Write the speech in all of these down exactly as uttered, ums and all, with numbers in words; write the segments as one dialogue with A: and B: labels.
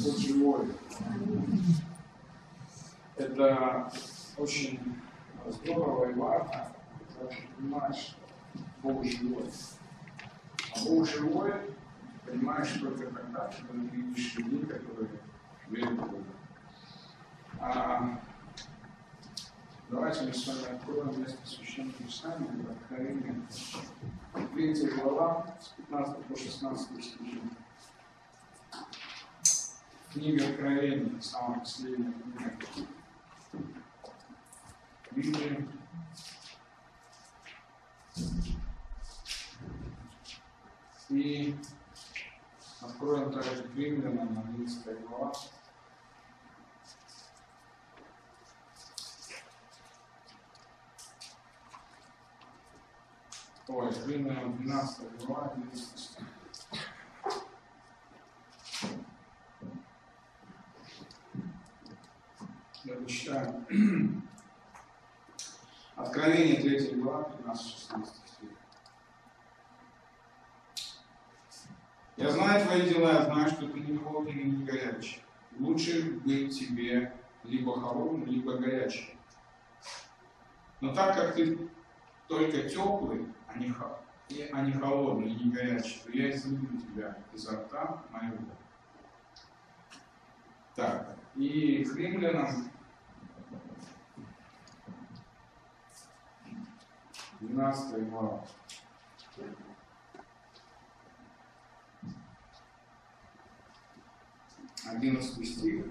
A: Господь живой. Это очень здорово и важно, когда ты понимаешь, Бог живой. А Бог живой понимаешь только тогда, когда ты видишь людей, которые верят в Бога. А, давайте мы с вами откроем место Священного Писания, это Откровение, третья глава, с пятнадцатого по шестнадцатый стихи. Книга Откровения, самая последняя книга Библии. И откроем также к Римлянам, одиннадцатая глава. Ой, Римлянам двенадцатая глава, одиннадцатый стих. Я прочитаю. Откровение третья глава, пятнадцатый-шестнадцатый стих. Я знаю твои дела, я знаю, что ты не холодный и не горячий. Лучше быть тебе либо холодным, либо горячим. Но так как ты только теплый, а не, а не холодный и не горячий, то я изыму тебя изо рта моего. Так, и к Римлянам двенадцатая глава. одиннадцатый стих.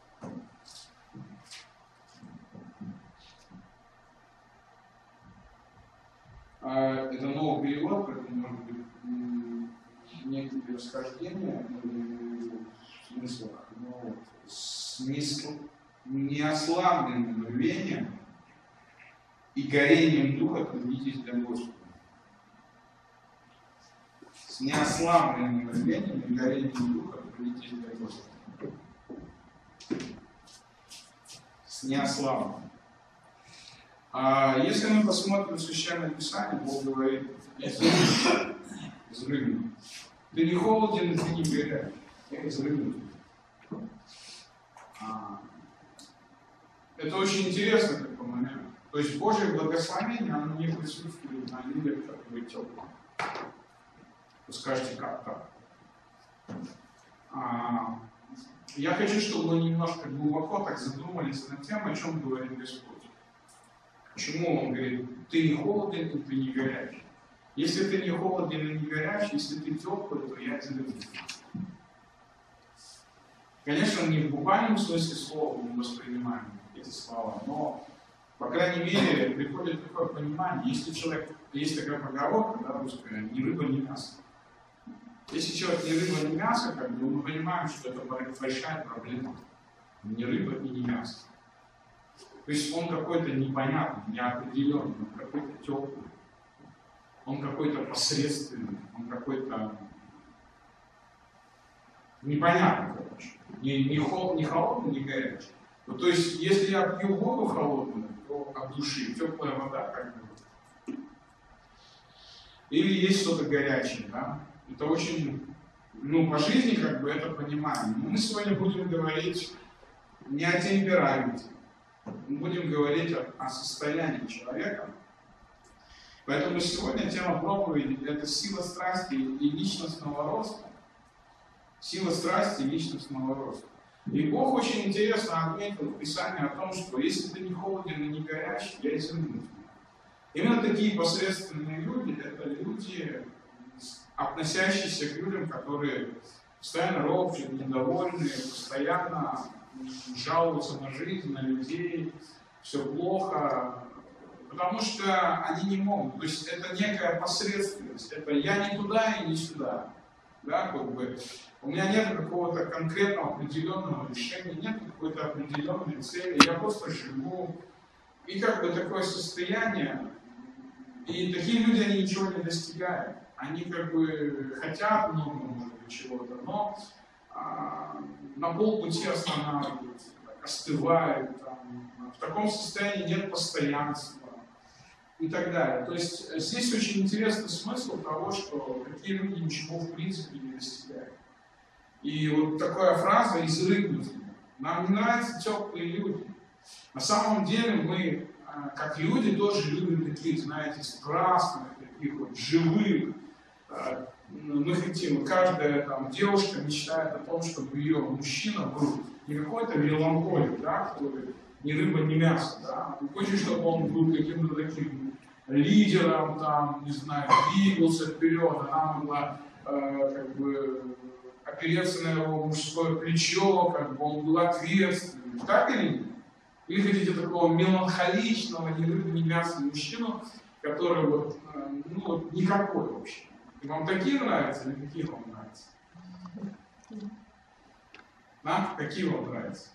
A: Это новый перевод, поэтому может быть некоторые расхождения в смыслах, но с неослабленным рвением и горением духа трудитесь для Господа. С неослабленным рвением и горением духа трудитесь для Господа. С неослабленным. А если мы посмотрим Священное Писание, Бог говорит: изрыгну. Ты не холоден, и ты не горячий. Я изрыгну. А, это очень интересно такой момент. То есть Божье благословение, оно не присутствует на людях, которые теплые. Вы скажете, как так? А, я хочу, чтобы вы немножко глубоко так задумались над тем, о чем говорит Господь. Почему Он говорит: ты не холоден, и ты не горячий. Если ты не холоден и не горячий, если ты теплый, то я тебя люблю. Конечно, не в буквальном смысле слова мы воспринимаем эти слова, но, по крайней мере, приходит такое понимание: если человек, есть такая поговорка, да, русская, ни рыба, ни мясо. Если человек не рыба, ни мясо, как бы, мы понимаем, что это большая проблема. Ни рыба и ни мясо. То есть он какой-то непонятный, неопределенный, он какой-то теплый, он какой-то посредственный, он какой-то непонятный, короче. Не, не, хол, не холодный, не горячий. Ну, то есть, если я пью воду холодную, то от души, теплая вода, как бы. Или есть что-то горячее, да? Это очень, ну, по жизни, как бы, это понимаем. Но мы сегодня будем говорить не о темпераменте. Мы будем говорить о, о состоянии человека. Поэтому сегодня тема проповеди – это сила страсти и личностного роста. Сила страсти и личностного роста. И Бог очень интересно отметил в Писании о том, что если ты не холоден и не горячий, я изыму тебя. Именно такие посредственные люди – это люди, относящиеся к людям, которые постоянно ропщут, недовольны, постоянно жалуются на жизнь, на людей, все плохо, потому что они не могут. То есть это некая посредственность. Это я не туда и не сюда. Да, как бы. У меня нет какого-то конкретного определенного решения, нет какой-то определенной цели. Я просто живу. И как бы такое состояние. И такие люди, они ничего не достигают. Они как бы хотят много, может быть, чего-то, но а, на полпути останавливаются, так, остывают. Там. В таком состоянии нет постоянства и так далее. То есть здесь очень интересный смысл того, что такие люди ничего в принципе не достигают. И вот такая фраза «изрыгнуть». Нам не нравятся теплые люди. На самом деле мы, как люди, тоже любим таких, знаете, страстных, таких вот живых. Мы хотим, каждая там, девушка мечтает о том, чтобы ее мужчина был не какой-то меланхолик, да, который ни рыба, ни мясо. Да. Он хочет, чтобы он был каким-то таким лидером, там, не знаю, двигался вперед, она могла э, как бы опереться на его мужское плечо, как бы он был ответственным. Так или нет? Или хотите такого меланхоличного, ни рыбы, ни мяса мужчину, который вот, ну, вот никакой вообще. И вам такие нравятся или какие вам нравятся? А? Какие вам нравятся?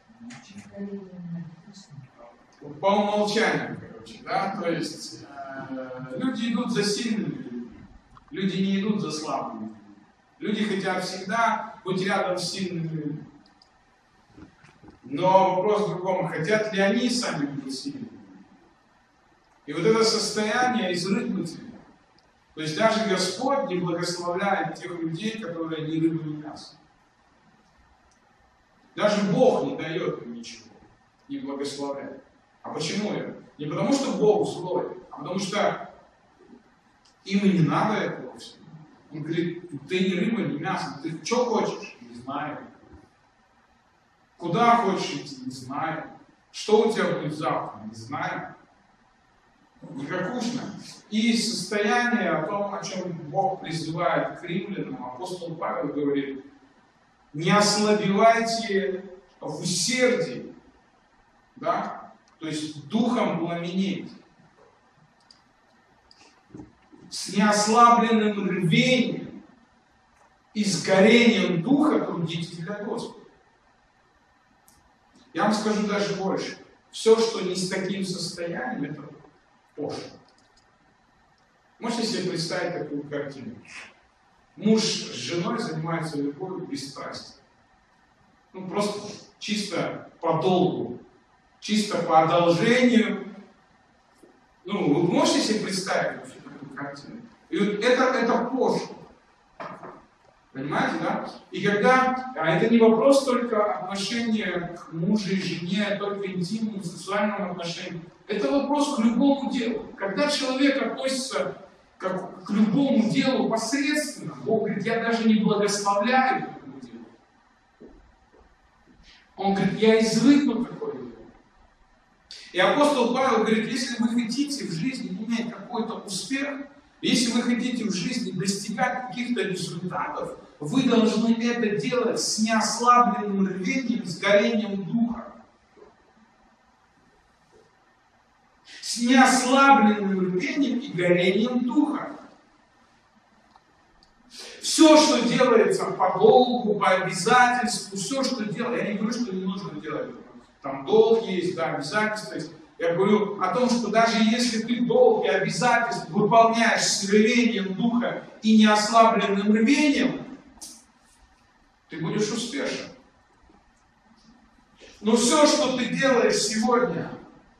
A: По умолчанию, короче, да, то есть э, люди идут за сильными людьми, люди не идут за слабыми. Люди хотят всегда быть рядом с сильными людьми. Но вопрос в другом, хотят ли они сами быть сильными? И вот это состояние изрыгнутия. То есть даже Господь не благословляет тех людей, которые не рыбу, не мясо. Даже Бог не дает им ничего, не благословляет. А почему это? Не потому, что Бог злой, а потому что им и не надо этого всего. Он говорит, ты не рыба, не мясо, ты что хочешь? Не знаю. Куда хочешь идти? Не знаю. Что у тебя будет завтра? Не знаю. Никакушно. И состояние о том, о чем Бог призывает к римлянам, апостол Павел говорит, не ослабевайте в усердии, да? То есть духом пламенеть. С неослабленным рвением и с горением духа трудитесь для Господа. Я вам скажу даже больше. Все, что не с таким состоянием, это пошло. Можете себе представить такую картину? Муж с женой занимается любовью без страсти. Ну, просто чисто по долгу, чисто по одолжению. Ну, вы можете себе представить вообще такую картину? И вот это, это пошло. Понимаете, да? И когда, а это не вопрос только отношения к мужу и жене, только интимным, сексуальным отношениям. Это вопрос к любому делу. Когда человек относится как к любому делу посредственно, Бог говорит, я даже не благословляю этому делу. Он говорит, я извыкну такое дело. И апостол Павел говорит, если вы хотите в жизни иметь какой-то успех, если вы хотите в жизни достигать каких-то результатов, вы должны это делать с неослабленным рвением, с горением духа. С неослабленным рвением и горением духа. Все, что делается по долгу, по обязательству, все, что делается, я не говорю, что не нужно делать. Там долг есть, да, обязательства есть. Я говорю о том, что даже если ты долг и обязательства выполняешь с рвением духа и неослабленным рвением, ты будешь успешен. Но все, что ты делаешь сегодня,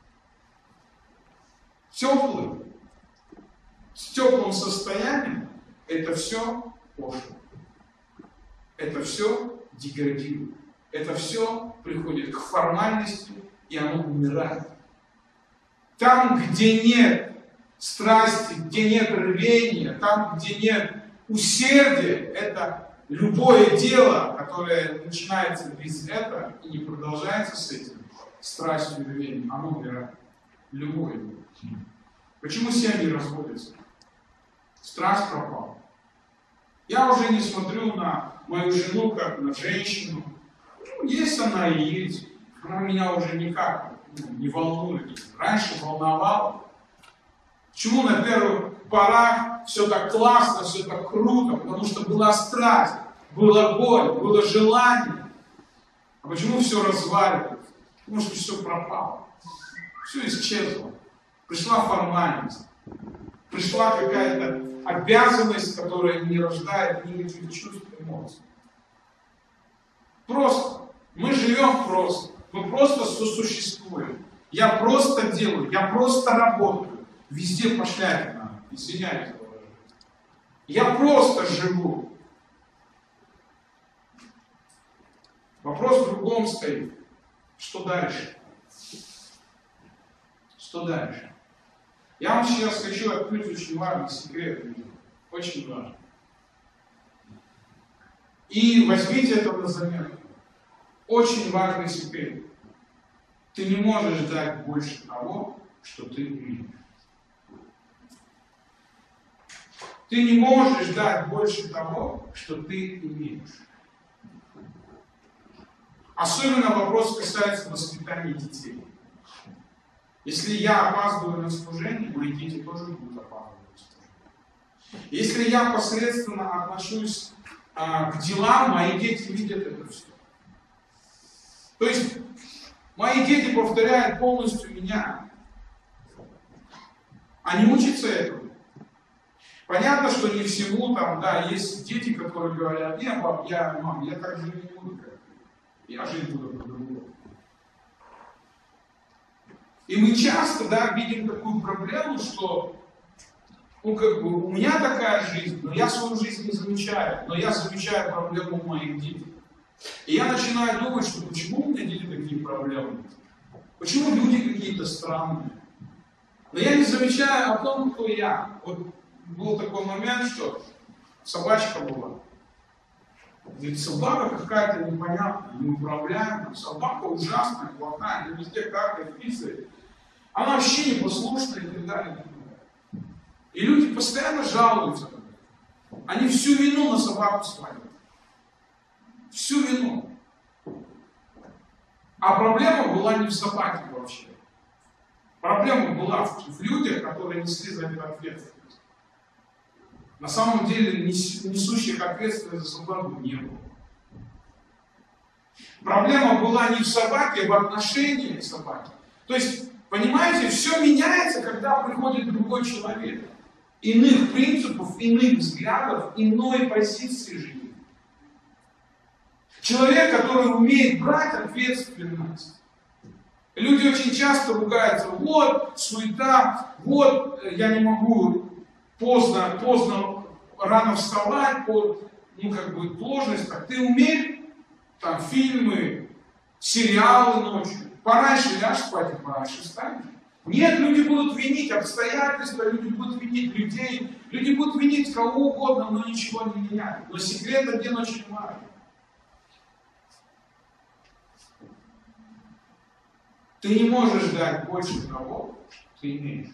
A: теплым, с теплым состоянием, это все пошло. Это все деградирует. Это все приходит к формальности, и оно умирает. Там, где нет страсти, где нет рвения, там, где нет усердия, это любое дело, которое начинается без этого и не продолжается с этим, страстью и рвением, оно умирает. Любое дело. Почему семьи разводятся? Страсть пропала. Я уже не смотрю на мою жену как на женщину. Ну, есть она и есть. Она меня уже никак ну, не волнует. Раньше волновала. Почему на первых порах все так классно, все так круто? Потому что была страсть, была боль, было желание. А почему все разваливается? Потому что все пропало. Все исчезло. Пришла формальность. Пришла какая-то обязанность, которая не рождает никаких чувств и эмоций. Просто. Мы живем просто. Мы просто сосуществуем. Я просто делаю. Я просто работаю. Везде пошлять надо. Извиняюсь. Я просто живу. Вопрос в другом стоит. Что дальше? Что дальше? Я вам сейчас хочу открыть очень важный секрет. Очень важный. И возьмите это на заметку. Очень важный секрет. Ты не можешь дать больше того, что ты имеешь. Ты не можешь дать больше того, что ты имеешь. Особенно вопрос касается воспитания детей. Если я опаздываю на служение, мои дети тоже будут опаздывать на служение. Если я посредственно отношусь а, к делам, мои дети видят это все. То есть, мои дети повторяют полностью меня. Они учатся этому. Понятно, что не всему там, да, есть дети, которые говорят: нет, пап, я, мам, я так жить не буду, как ты. Я жить буду по-другому. И мы часто, да, видим такую проблему, что, ну, как бы, у меня такая жизнь, но я свою жизнь не замечаю, но я замечаю проблему у моих детей. И я начинаю думать, что почему у меня дети такие проблемы? Почему люди какие-то странные? Но я не замечаю о том, кто я. Вот был такой момент, что собачка была. Ведь собака какая-то непонятная, неуправляемая. Собака ужасная, плохая, она везде какает, писает. Она вообще непослушная и так далее, и так далее. И люди постоянно жалуются. Они всю вину на собаку сваливают. Всю вину. А проблема была не в собаке вообще. Проблема была в людях, которые несли за это ответственность. На самом деле несущих ответственность за собаку не было. Проблема была не в собаке, а в отношении к собаке. То есть, понимаете, все меняется, когда приходит другой человек. Иных принципов, иных взглядов, иной позиции жизни. Человек, который умеет брать ответственность. Люди очень часто ругаются: вот суета, вот я не могу поздно, поздно, рано вставать, под, ну как бы сложность. Так ты умеешь там фильмы, сериалы ночью, пораньше ляжь спать и пораньше встанешь. Нет, люди будут винить обстоятельства, люди будут винить людей, люди будут винить кого угодно, но ничего не меняют. Но секрет один очень важный. Ты не можешь дать больше того, что ты имеешь.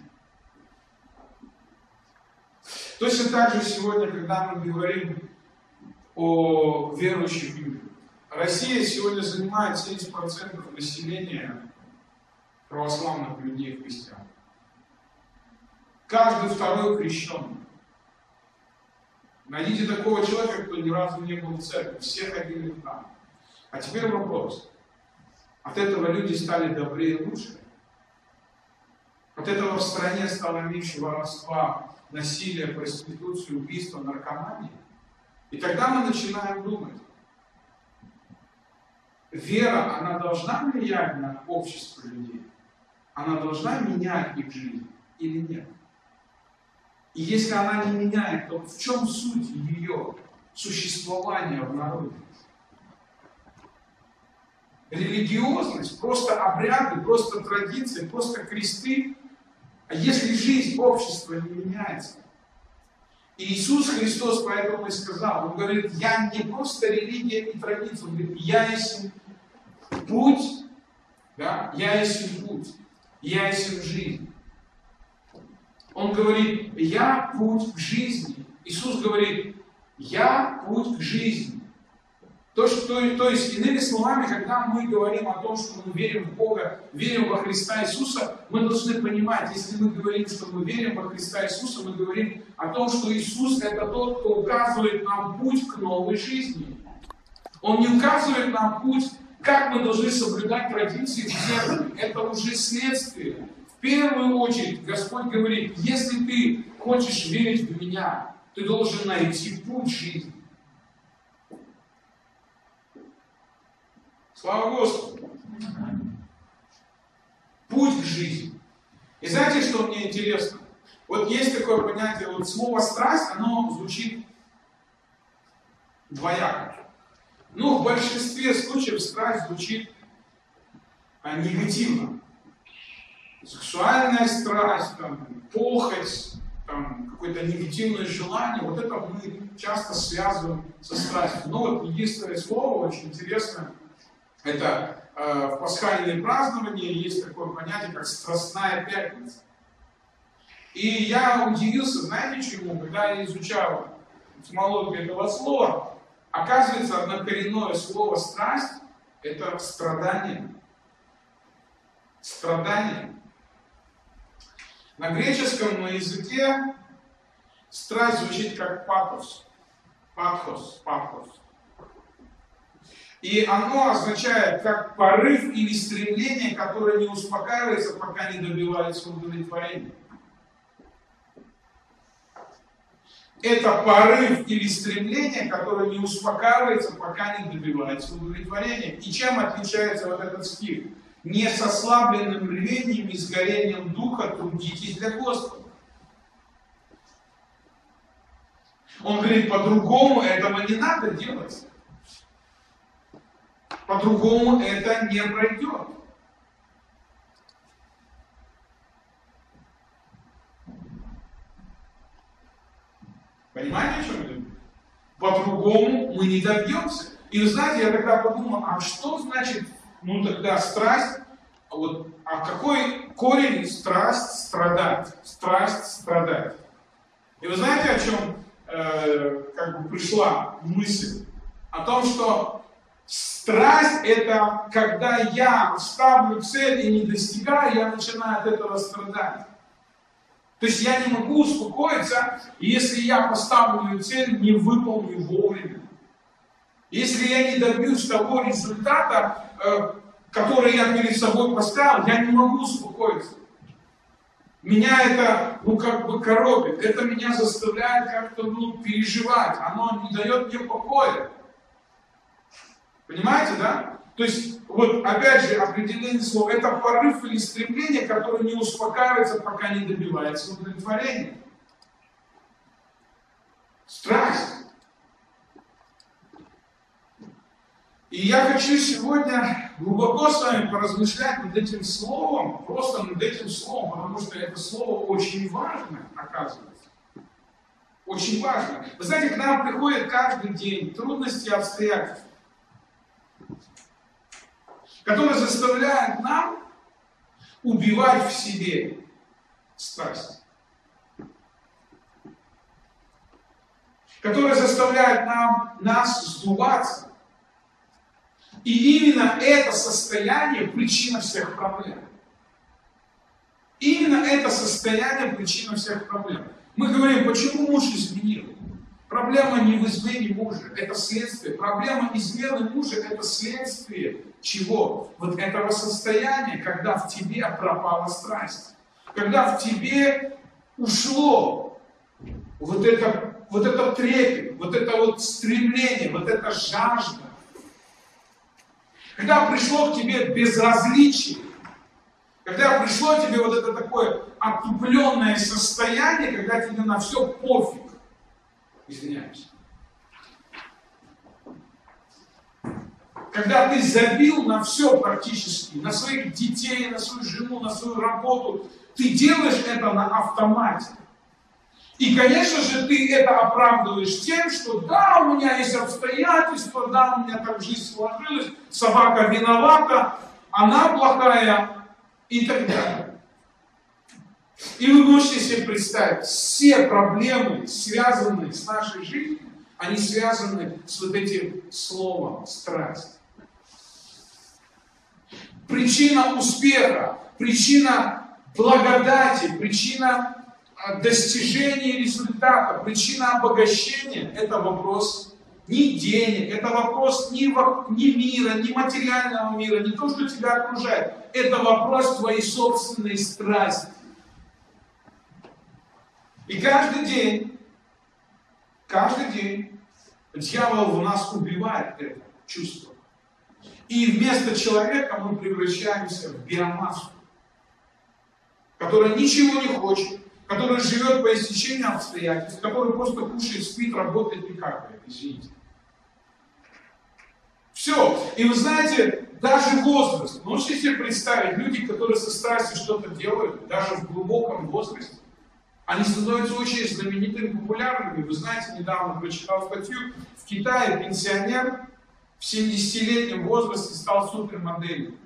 A: Точно так же сегодня, когда мы говорим о верующих людях. Россия сегодня занимает семьдесят процентов населения православных людей, христиан. Каждый второй крещенный. Найдите такого человека, кто ни разу не был в церкви. Все ходили в храм. А теперь вопрос. От этого люди стали добрее и лучше? От этого в стране стало меньше воровства, насилия, проституции, убийства, наркомании? И тогда мы начинаем думать. Вера, она должна влиять на общество людей? Она должна менять их жизнь или нет? И если она не меняет, то в чем суть ее существования в народе? Религиозность, просто обряды, просто традиции, просто кресты. А если жизнь общества не меняется? И Иисус Христос поэтому и сказал, Он говорит: я не просто религия и традиция, Он говорит: я есть путь, да? Я есть путь, я есть жизнь. Он говорит: я путь к жизни. Иисус говорит: я путь к жизни. То, что, то есть, иными словами, когда мы говорим о том, что мы верим в Бога, верим во Христа Иисуса, мы должны понимать, если мы говорим, что мы верим во Христа Иисуса, мы говорим о том, что Иисус — это тот, кто указывает нам путь к новой жизни. Он не указывает нам путь, как мы должны соблюдать традиции в церкви. Это уже следствие. В первую очередь Господь говорит: если ты хочешь верить в Меня, ты должен найти путь жизни. Слава Господу! Путь к жизни. И знаете, что мне интересно? Вот есть такое понятие, вот слово «страсть», оно звучит двояко. Но в большинстве случаев страсть звучит а, негативно. Сексуальная страсть, там, похоть, там, какое-то негативное желание, вот это мы часто связываем со страстью. Но вот единственное слово, очень интересное, это э, в пасхальные празднования есть такое понятие, как страстная пятница. И я удивился, знаете чему, когда я изучал этимологию этого слова, оказывается, однокоренное слово страсть – это страдание. Страдание. На греческом языке страсть звучит как патос. Патхос, патхос. И оно означает как порыв или стремление, которое не успокаивается, пока не добивается удовлетворения. Это порыв или стремление, которое не успокаивается, пока не добивается удовлетворения. И чем отличается вот этот стих? Не с ослабленным рвением и сгорением духа трудитесь для Господа. Он говорит, по-другому этого не надо делать. По-другому это не пройдет. Понимаете, о чем я говорю? По-другому мы не добьемся. И вы знаете, я тогда подумал, а что значит, ну тогда страсть, вот, а какой корень страсть страдать? Страсть страдать. И вы знаете, о чем э, как бы пришла мысль? О том, что страсть это когда я ставлю цель и не достигаю, я начинаю от этого страдать. То есть я не могу успокоиться, если я поставлю цель, не выполню вовремя. Если я не добьюсь того результата, который я перед собой поставил, я не могу успокоиться. Меня это, ну, как бы коробит, это меня заставляет как-то, ну, переживать, оно не дает мне покоя. Понимаете, да? То есть, вот опять же, определение слова, это порыв или стремление, которое не успокаивается, пока не добивается удовлетворения. Страсть. И я хочу сегодня глубоко с вами поразмышлять над этим словом, просто над этим словом, потому что это слово очень важно, оказывается. Очень важно. Вы знаете, к нам приходят каждый день трудности и обстоятельства, которые заставляют нам убивать в себе страсть. Которые заставляют нам, нас сдуваться. И именно это состояние причина всех проблем. Именно это состояние причина всех проблем. Мы говорим, почему муж изменил? Проблема не в измене мужа, это следствие. Проблема измены мужа, это следствие чего? Вот этого состояния, когда в тебе пропала страсть. Когда в тебе ушло вот это, вот это трепет, вот это вот стремление, вот эта жажда. Когда пришло к тебе безразличие, когда пришло к тебе вот это такое отупленное состояние, когда тебе на все пофиг. Извиняюсь. Когда ты забил на все практически, на своих детей, на свою жену, на свою работу, ты делаешь это на автомате. И, конечно же, ты это оправдываешь тем, что да, у меня есть обстоятельства, да, у меня так жизнь сложилась, собака виновата, она плохая и так далее. И вы можете себе представить, все проблемы, связанные с нашей жизнью, они связаны с вот этим словом «страсть». Причина успеха, причина благодати, причина достижения результата, причина обогащения – это вопрос не денег, это вопрос не, не мира, не материального мира, не то, что тебя окружает. Это вопрос твоей собственной страсти. И каждый день, каждый день дьявол в нас убивает это чувство. И вместо человека мы превращаемся в биомассу, которая ничего не хочет, которая живет по истечению обстоятельств, которая просто кушает, спит, работает и какает, извините. Все. И вы знаете, даже возраст. Можете себе представить, люди, которые со страстью что-то делают, даже в глубоком возрасте, они становятся очень знаменитыми, популярными. Вы знаете, недавно прочитал статью, в Китае пенсионер в семидесятилетнем возрасте стал супермоделью.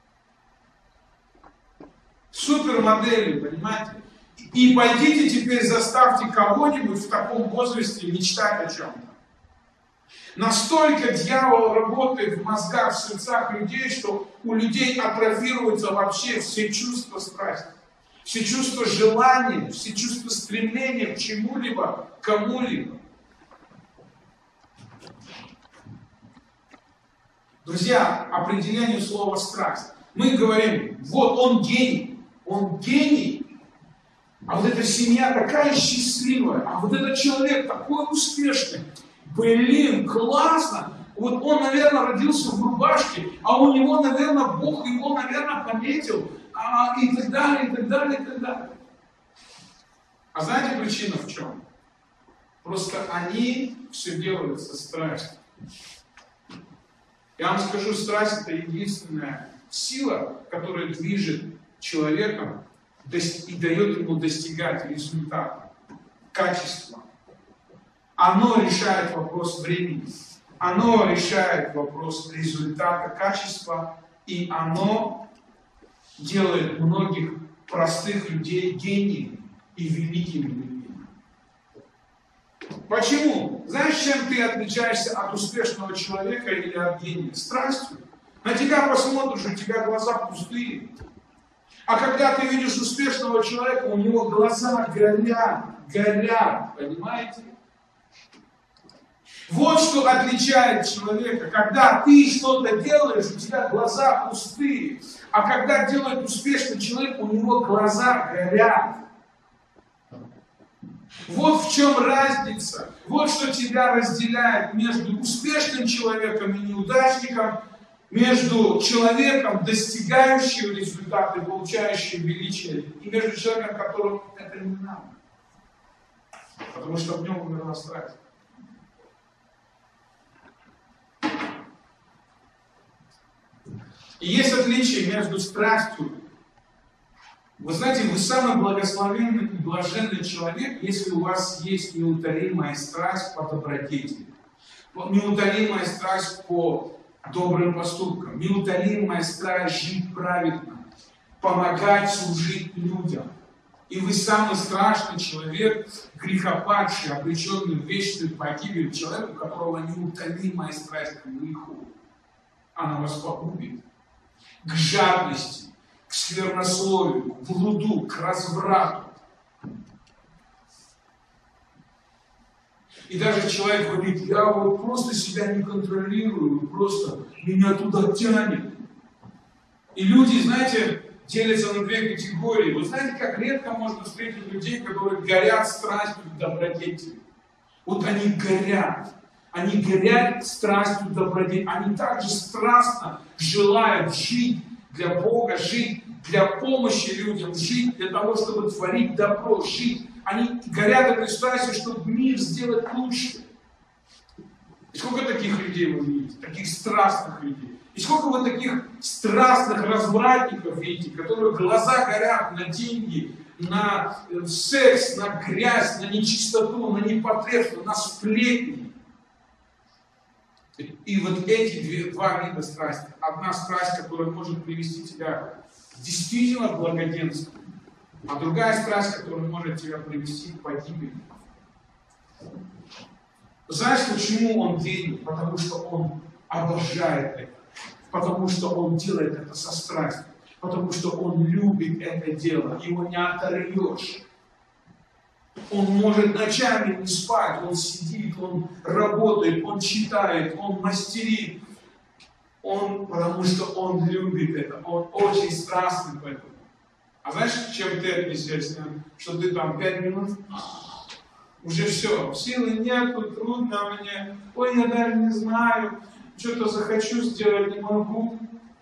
A: Супермоделью, понимаете? И пойдите теперь заставьте кого-нибудь в таком возрасте мечтать о чем-то. Настолько дьявол работает в мозгах, в сердцах людей, что у людей атрофируются вообще все чувства страсти, все чувства желания, все чувства стремления к чему-либо, к кому-либо. Друзья, определение слова страсть. Мы говорим, вот он гений, он гений, а вот эта семья такая счастливая, а вот этот человек такой успешный. Блин, классно! Вот он, наверное, родился в рубашке, а у него, наверное, Бог его, наверное, пометил, а, и так далее, и так далее, и так далее. А знаете причина в чем? Просто они все делают со страстью. Я вам скажу, страсть — это единственная сила, которая движет человеком и дает ему достигать результата, качества. Оно решает вопрос времени, оно решает вопрос результата, качества, и оно делает многих простых людей гениями и великими людьми. Почему? Знаешь, чем ты отличаешься от успешного человека или от гения? Страстью. На тебя посмотришь, у тебя глаза пустые. А когда ты видишь успешного человека, у него глаза горят, горят, понимаете? Вот что отличает человека. Когда ты что-то делаешь, у тебя глаза пустые. А когда делает успешный человек, у него глаза горят. Вот в чем разница. Вот что тебя разделяет между успешным человеком и неудачником, между человеком, достигающим результаты, получающим величие, и между человеком, которому это не надо. Потому что в нем умерла страсть. И есть отличие между страстью. Вы знаете, вы самый благословенный и блаженный человек, если у вас есть неутолимая страсть по добродетели, неутолимая страсть по добрым поступкам, неутолимая страсть жить праведно, помогать, служить людям. И вы самый страшный человек, грехопадший, обреченный в вечную погибель, человек, у которого неутолимая страсть к греху. Она вас погубит. К жадности, к сквернословию, к блуду, к разврату. И даже человек говорит, я вот просто себя не контролирую, просто меня туда тянет. И люди, знаете, делятся на две категории. Вы знаете, как редко можно встретить людей, которые горят страстью к добродетели. Вот они горят. Они горят страстью к добродетели. Они также страстно желают жить для Бога, жить для помощи людям, жить для того, чтобы творить добро, жить. Они горят этой страстью, чтобы мир сделать лучше. И сколько таких людей вы видите? Таких страстных людей. И сколько вы таких страстных развратников видите, которые глаза горят на деньги, на секс, на грязь, на нечистоту, на непотребство, на сплетни. И вот эти две, два вида страсти. Одна страсть, которая может привести тебя действительно к благоденствию, а другая страсть, которая может тебя привести к погибели. Знаешь, почему он гений? Потому что он обожает это. Потому что он делает это со страстью. Потому что он любит это дело. Его не оторвешь. Он может ночами не спать, он сидит, он работает, он читает, он мастерит. Он, потому что он любит это, он очень страстный в этом. А знаешь, к чем ты отнесешься? Что ты там пять минут, уже все, силы нету, трудно мне, ой, я даже не знаю, что-то захочу сделать, не могу.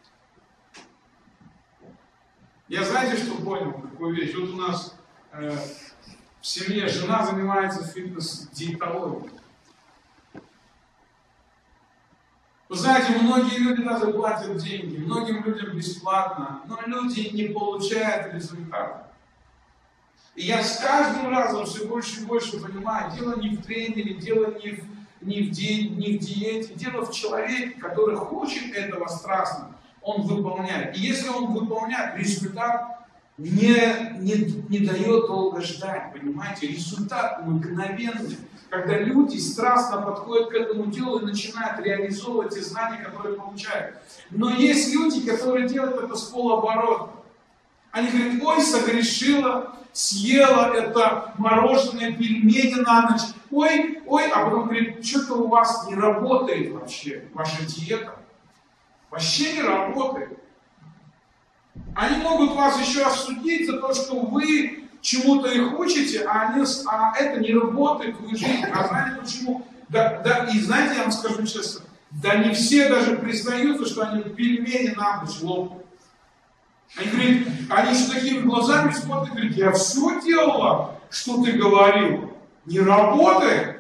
A: Я знаете, что понял, какую вещь? Вот у нас э, в семье жена занимается фитнес-диетологией. Вы знаете, многие люди даже платят деньги, многим людям бесплатно, но люди не получают результата. И я с каждым разом все больше и больше понимаю, дело не в тренере, дело не в, не в, ди, не в диете, дело в человеке, который хочет этого страстно, он выполняет. И если он выполняет, результат не, не, не дает долго ждать, понимаете? Результат мгновенный. Когда люди страстно подходят к этому делу и начинают реализовывать те знания, которые получают. Но есть люди, которые делают это с полоборота. Они говорят, ой, согрешила, съела это мороженое, пельмени на ночь. Ой, ой, а потом говорит, что-то у вас не работает вообще, ваша диета. Вообще не работает. Они могут вас еще осудить за то, что вы чему-то их учите, а, они, а это не работает в их жизни. А знаете почему? Да, да, и знаете, я вам скажу честно, да не все даже признаются, что они пельмени на ночь лопают. Они говорят, они еще такими глазами смотрят, говорят, я все делала, что ты говорил, не работает.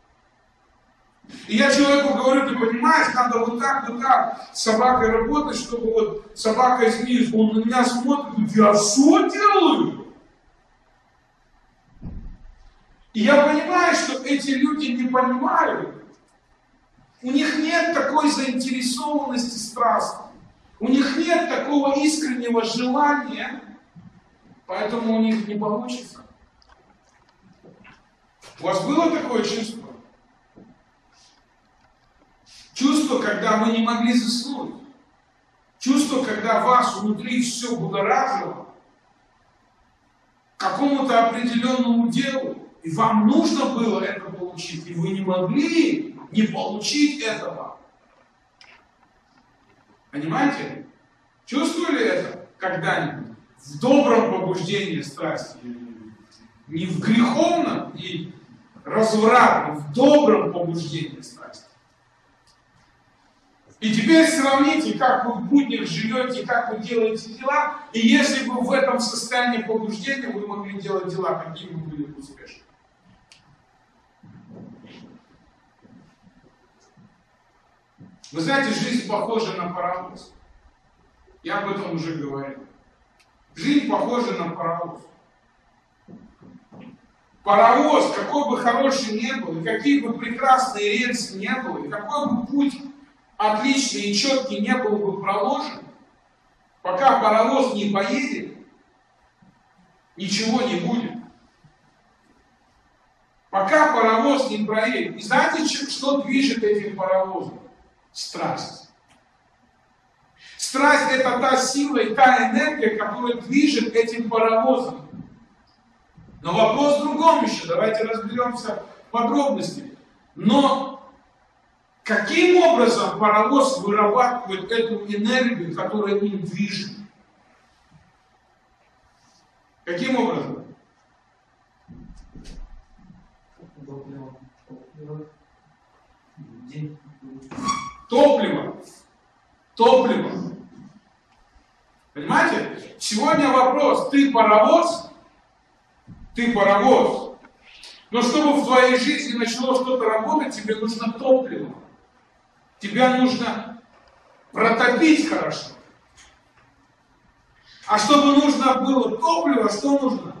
A: И я человеку говорю, ты понимаешь, надо вот так, вот так с собакой работать, чтобы вот собака снизу, он на меня смотрит, говорит, я все делаю. И я понимаю, что эти люди не понимают. У них нет такой заинтересованности страстной. У них нет такого искреннего желания, поэтому у них не получится. У вас было такое чувство? Чувство, когда вы не могли заснуть. Чувство, когда вас внутри все будоражило к какому-то определенному делу. И вам нужно было это получить, и вы не могли не получить этого. Понимаете? Чувствовали это когда-нибудь? В добром побуждении страсти. Не в греховном и развратном, в добром побуждении страсти. И теперь сравните, как вы в буднях живете, как вы делаете дела, и если бы в этом состоянии побуждения вы могли делать дела, какие бы были бы успешны. Вы знаете, жизнь похожа на паровоз. Я об этом уже говорил. Жизнь похожа на паровоз. Паровоз, какой бы хороший ни был, и какие бы прекрасные рельсы не было, и какой бы путь отличный и четкий не был бы проложен, пока паровоз не поедет, ничего не будет. Пока паровоз не проедет. И знаете, что движет этим паровозом? Страсть. Страсть — это та сила и та энергия, которая движет этим паровозом. Но вопрос в другом еще. Давайте разберемся в подробности. Но каким образом паровоз вырабатывает эту энергию, которая им движет? Каким образом? Топливо. Топливо. Понимаете? Сегодня вопрос. Ты паровоз? Ты паровоз. Но чтобы в твоей жизни начало что-то работать, тебе нужно топливо. Тебя нужно протопить хорошо. А чтобы нужно было топливо, что нужно?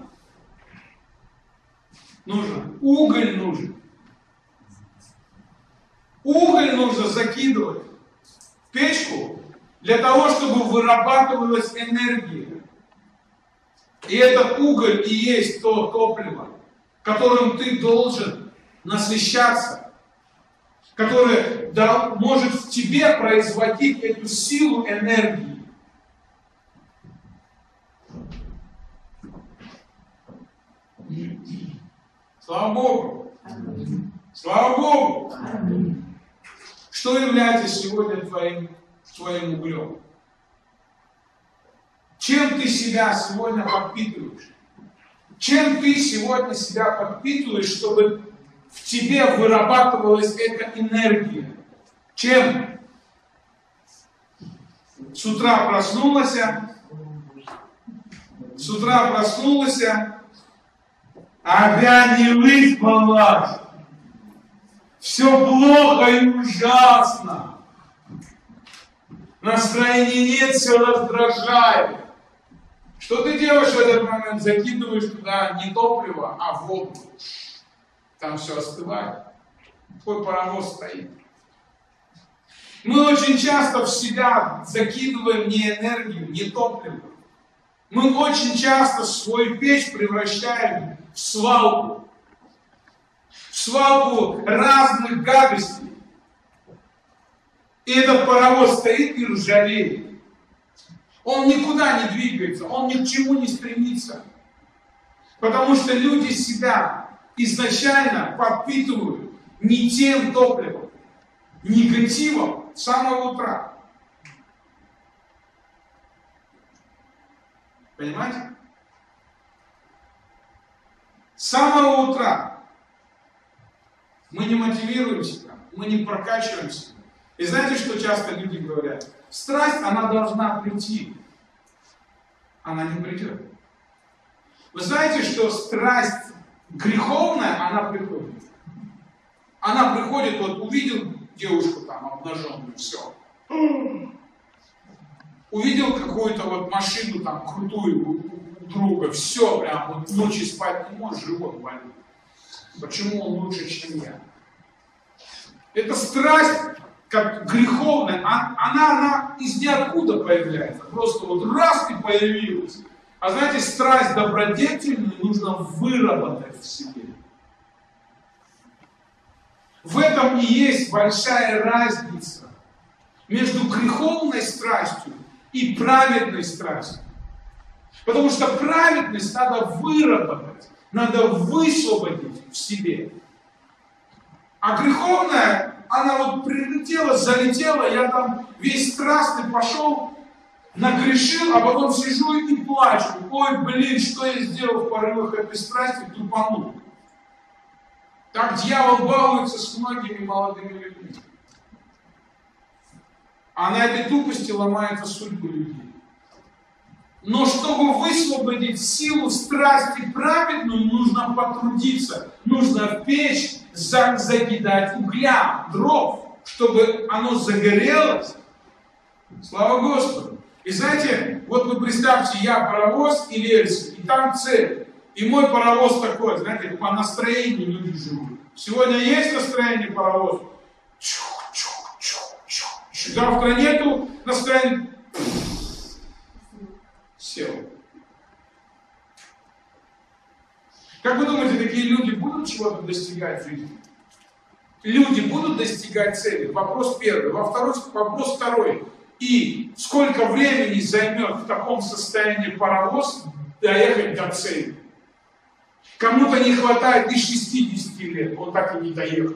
A: Нужно. Уголь нужен. Уголь нужно закидывать в печку для того, чтобы вырабатывалась энергия. И этот уголь и есть то топливо, которым ты должен насыщаться, которое да, может в тебе производить эту силу энергии. Слава Богу! Слава Богу! Что является сегодня твоим, твоим углем? Чем ты себя сегодня подпитываешь? Чем ты сегодня себя подпитываешь, чтобы в тебе вырабатывалась эта энергия? Чем? С утра проснулась, с утра проснулась, опять не выспалась. Все плохо и ужасно. Настроения нет, все раздражает. Что ты делаешь в этот момент? Закидываешь туда не топливо, а воду. Там все остывает. Твой паровоз стоит. Мы очень часто в себя закидываем не энергию, не топливо. Мы очень часто свою печь превращаем в свалку. В свалку разных гадостей. И этот паровоз стоит и ржавеет. Он никуда не двигается, он ни к чему не стремится. Потому что люди себя изначально подпитывают не тем топливом, негативом с самого утра. Понимаете? С самого утра мы не мотивируем себя, мы не прокачиваем себя. И знаете, что часто люди говорят? Страсть, она должна прийти. Она не придет. Вы знаете, что страсть греховная, она приходит. Она приходит, вот увидел девушку там обнаженную, все. Увидел какую-то вот машину там крутую у друга, все, прям вот ночью спать не может, живот болит. Почему он лучше, чем я? Это страсть, как греховная, она, она из ниоткуда появляется. Просто вот раз и появилась. А знаете, страсть добродетельную нужно выработать в себе. В этом и есть большая разница между греховной страстью и праведной страстью. Потому что праведность надо выработать, надо высвободить в себе. А греховная, она вот прилетела, залетела, я там весь страстный пошел, нагрешил, а потом сижу и плачу. Ой, блин, что я сделал в порывах этой страсти, тупанул. Так дьявол балуется с многими молодыми людьми. А на этой тупости ломается судьбы людей. Но чтобы высвободить силу страсти праведную, нужно потрудиться. Нужно в печь закидать угля, дров, чтобы оно загорелось. Слава Господу. И знаете, вот вы представьте, я паровоз и рельсы, и там цель. И мой паровоз такой, знаете, по настроению люди живут. Сегодня есть настроение паровоз? Завтра нету настроения. Сел. Как вы думаете, такие люди будут чего-то достигать в жизни? Люди будут достигать цели? Вопрос первый. Во второй, вопрос второй. И сколько времени займет в таком состоянии паровоз доехать до цели? Кому-то не хватает и шестидесяти лет, он так и не доехал.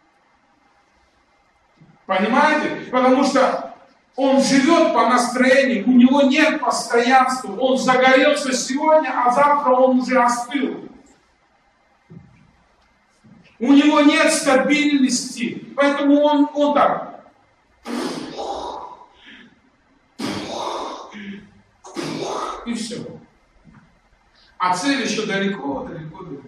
A: Понимаете? Потому что он живет по настроению, у него нет постоянства, он загорелся сегодня, а завтра он уже остыл. У него нет стабильности, поэтому он, он так. И все. А цель еще далеко, далеко, далеко.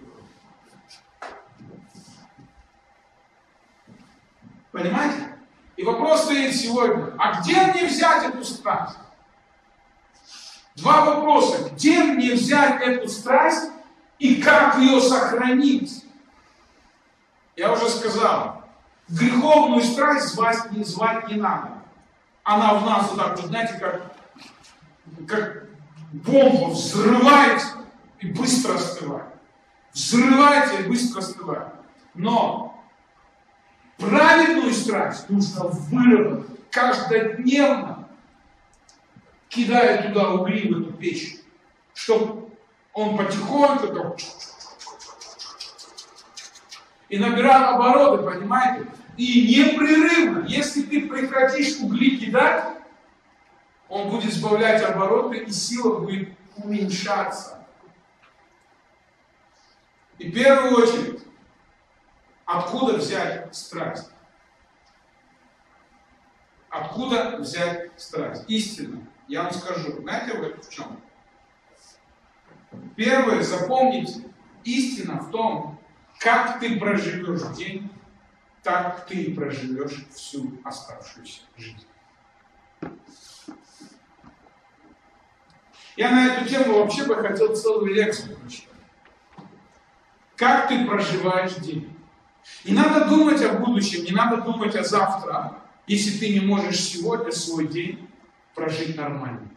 A: Понимаете? И вопрос стоит сегодня, а где мне взять эту страсть? Два вопроса. Где мне взять эту страсть и как ее сохранить? Я уже сказал, греховную страсть звать не, звать не надо. Она в нас вот так, вот, знаете, как, как бомба взрывается и быстро остывает. Взрывается и быстро остывает. Но праведную страсть нужно выработать каждодневно, кидая туда угли в эту печь, чтобы он потихоньку так, и набирал обороты, понимаете? И непрерывно, если ты прекратишь угли кидать, он будет сбавлять обороты, и сила будет уменьшаться. И в первую очередь, откуда взять страсть? Откуда взять страсть? Истина. Я вам скажу. Знаете, вот в чем? Первое, запомните, истина в том, как ты проживешь день, так ты и проживешь всю оставшуюся жизнь. Я на эту тему вообще бы хотел целую лекцию прочитать. Как ты проживаешь день? Не надо думать о будущем, не надо думать о завтра, если ты не можешь сегодня свой день прожить нормально.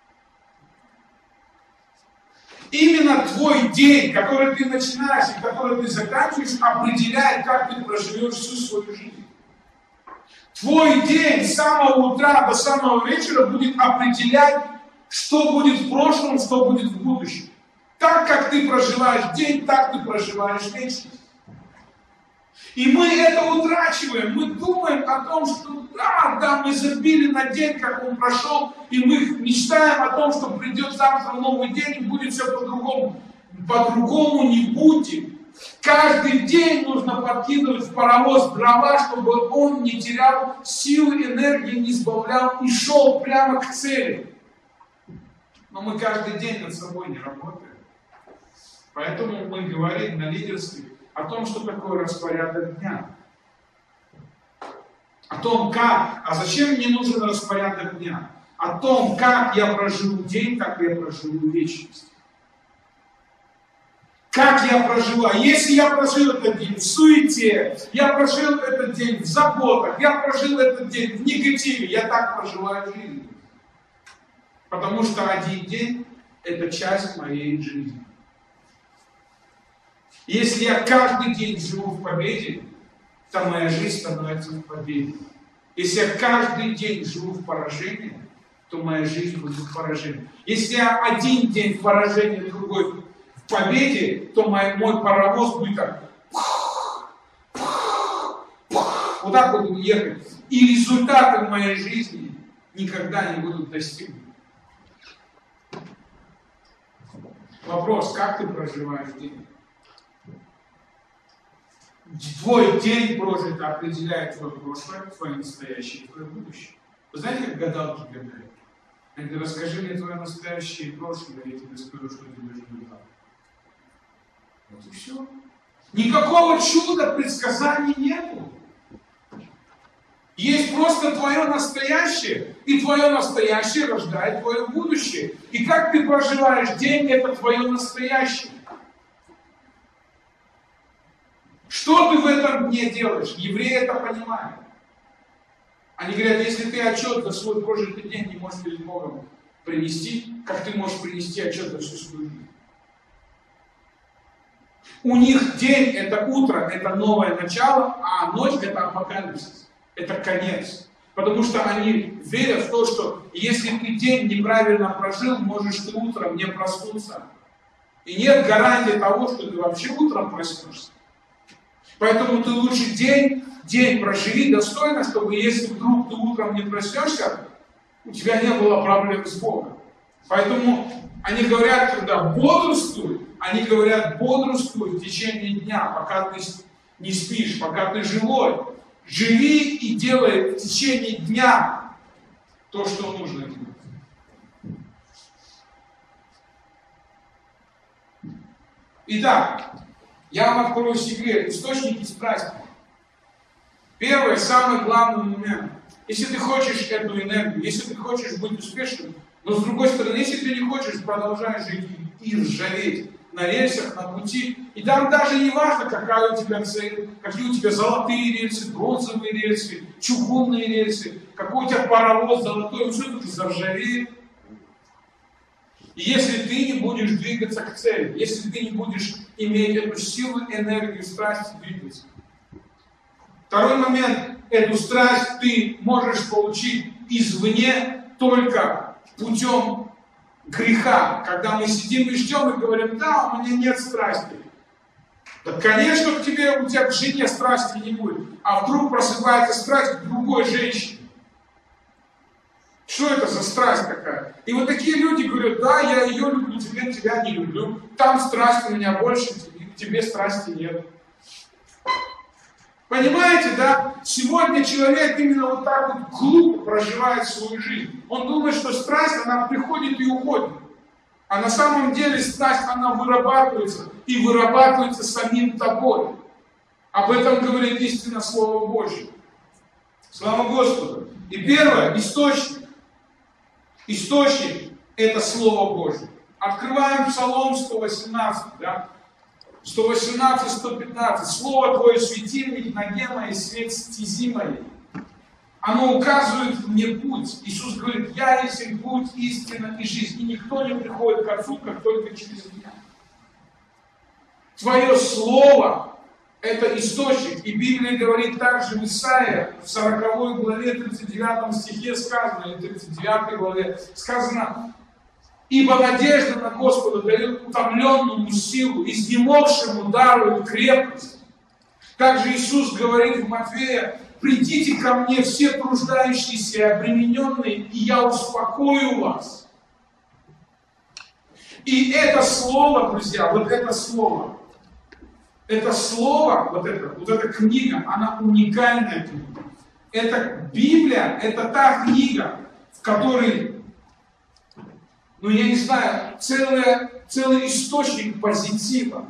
A: Именно твой день, который ты начинаешь и который ты заканчиваешь, определяет, как ты проживешь всю свою жизнь. Твой день с самого утра до самого вечера будет определять, что будет в прошлом, что будет в будущем. Так, как ты проживаешь день, так ты проживаешь вечность. И мы это утрачиваем. Мы думаем о том, что да, да, мы забили на день, как он прошел, и мы мечтаем о том, что придет завтра новый день, и будет все по-другому. По-другому не будет. Каждый день нужно подкидывать в паровоз дрова, чтобы он не терял силы, энергии, не сбавлял и шел прямо к цели. Но мы каждый день над собой не работаем. Поэтому мы говорим на лидерстве о том, что такое распорядок дня. О том, как, а зачем мне нужен распорядок дня? О том, как я проживу день, как я проживу вечность. Как я проживаю? Если я прожил этот день в суете, я прожил этот день в заботах, я прожил этот день в негативе, я так проживаю жизнь. Потому что один день – это часть моей жизни. Если я каждый день живу в победе, то моя жизнь становится в победе. Если я каждый день живу в поражении, то моя жизнь будет в поражении. Если я один день в поражении, другой в победе, то мой, мой паровоз будет так. Вот так вот ехать. И результаты в моей жизни никогда не будут достигнуты. Вопрос, как ты проживаешь день? Твой день прожит определяет твое прошлое, твое настоящее и твое будущее. Вы знаете, как гадалки гадают? Они говорят, расскажи мне твое настоящее и прошлое, я тебе скажу, что тебе ждет. Вот и все. Никакого чуда предсказаний нету. Есть просто твое настоящее, и твое настоящее рождает твое будущее. И как ты проживаешь день, это твое настоящее. Что ты в этом дне делаешь? Евреи это понимают. Они говорят, если ты отчет за свой прожитый день не можешь перед Богом принести, как ты можешь принести отчет за всю свою жизнь? У них день – это утро, это новое начало, а ночь – это апокалипсис, это конец. Потому что они верят в то, что если ты день неправильно прожил, можешь ты утром не проснуться. И нет гарантии того, что ты вообще утром проснешься. Поэтому ты лучше день, день проживи достойно, чтобы если вдруг ты утром не проснешься, у тебя не было проблем с Богом. Поэтому они говорят, когда бодрствуй, они говорят, бодрствуй в течение дня, пока ты не спишь, пока ты живой. Живи и делай в течение дня то, что нужно делать. Итак, я вам открою секрет. Источники страсти. Первый, самый главный момент. Если ты хочешь эту энергию, если ты хочешь быть успешным, но с другой стороны, если ты не хочешь, продолжай жить и ржаветь на рельсах, на пути. И там даже не важно, какая у тебя цель, какие у тебя золотые рельсы, бронзовые рельсы, чугунные рельсы, какой у тебя паровоз золотой, все это заржавеет. И если ты не будешь двигаться к цели, если ты не будешь иметь эту силу, энергию, страсть двигаться. Второй момент, эту страсть ты можешь получить извне только путем греха. Когда мы сидим и ждем и говорим, да, у меня нет страсти. Да, конечно, к тебе, у тебя к жене страсти не будет. А вдруг просыпается страсть к другой женщине. Что это за страсть такая? И вот такие люди говорят, да, я ее люблю, тебе, тебя не люблю. Там страсть у меня больше, к тебе страсти нет. Понимаете, да? Сегодня человек именно вот так вот глупо проживает свою жизнь. Он думает, что страсть, она приходит и уходит. А на самом деле страсть, она вырабатывается и вырабатывается самим тобой. Об этом говорит истинно Слово Божье. Слава Господу. И первое, источник. Источник это Слово Божие. Открываем Псалом сто восемнадцать, да? сто восемнадцать, сто пятнадцать. Слово Твое светильник ноге моей, свет стези моей. Оно указывает мне путь. Иисус говорит, я есть путь, истина и жизнь. И никто не приходит к Отцу, как только через меня. Твое Слово – это источник. И Библия говорит также в Исаии, в сороковой главе, тридцать девятом стихе сказано, или тридцать девятой главе, сказано, ибо надежда на Господа дает утомленному силу, изнемогшему дарует крепость. Также Иисус говорит в Матфея, придите ко мне все труждающиеся и обремененные, и я успокою вас. И это слово, друзья, вот это слово, это слово, вот эта, вот эта книга, она уникальная книга. Это Библия, это та книга, в которой, ну я не знаю, целый, целый источник позитива.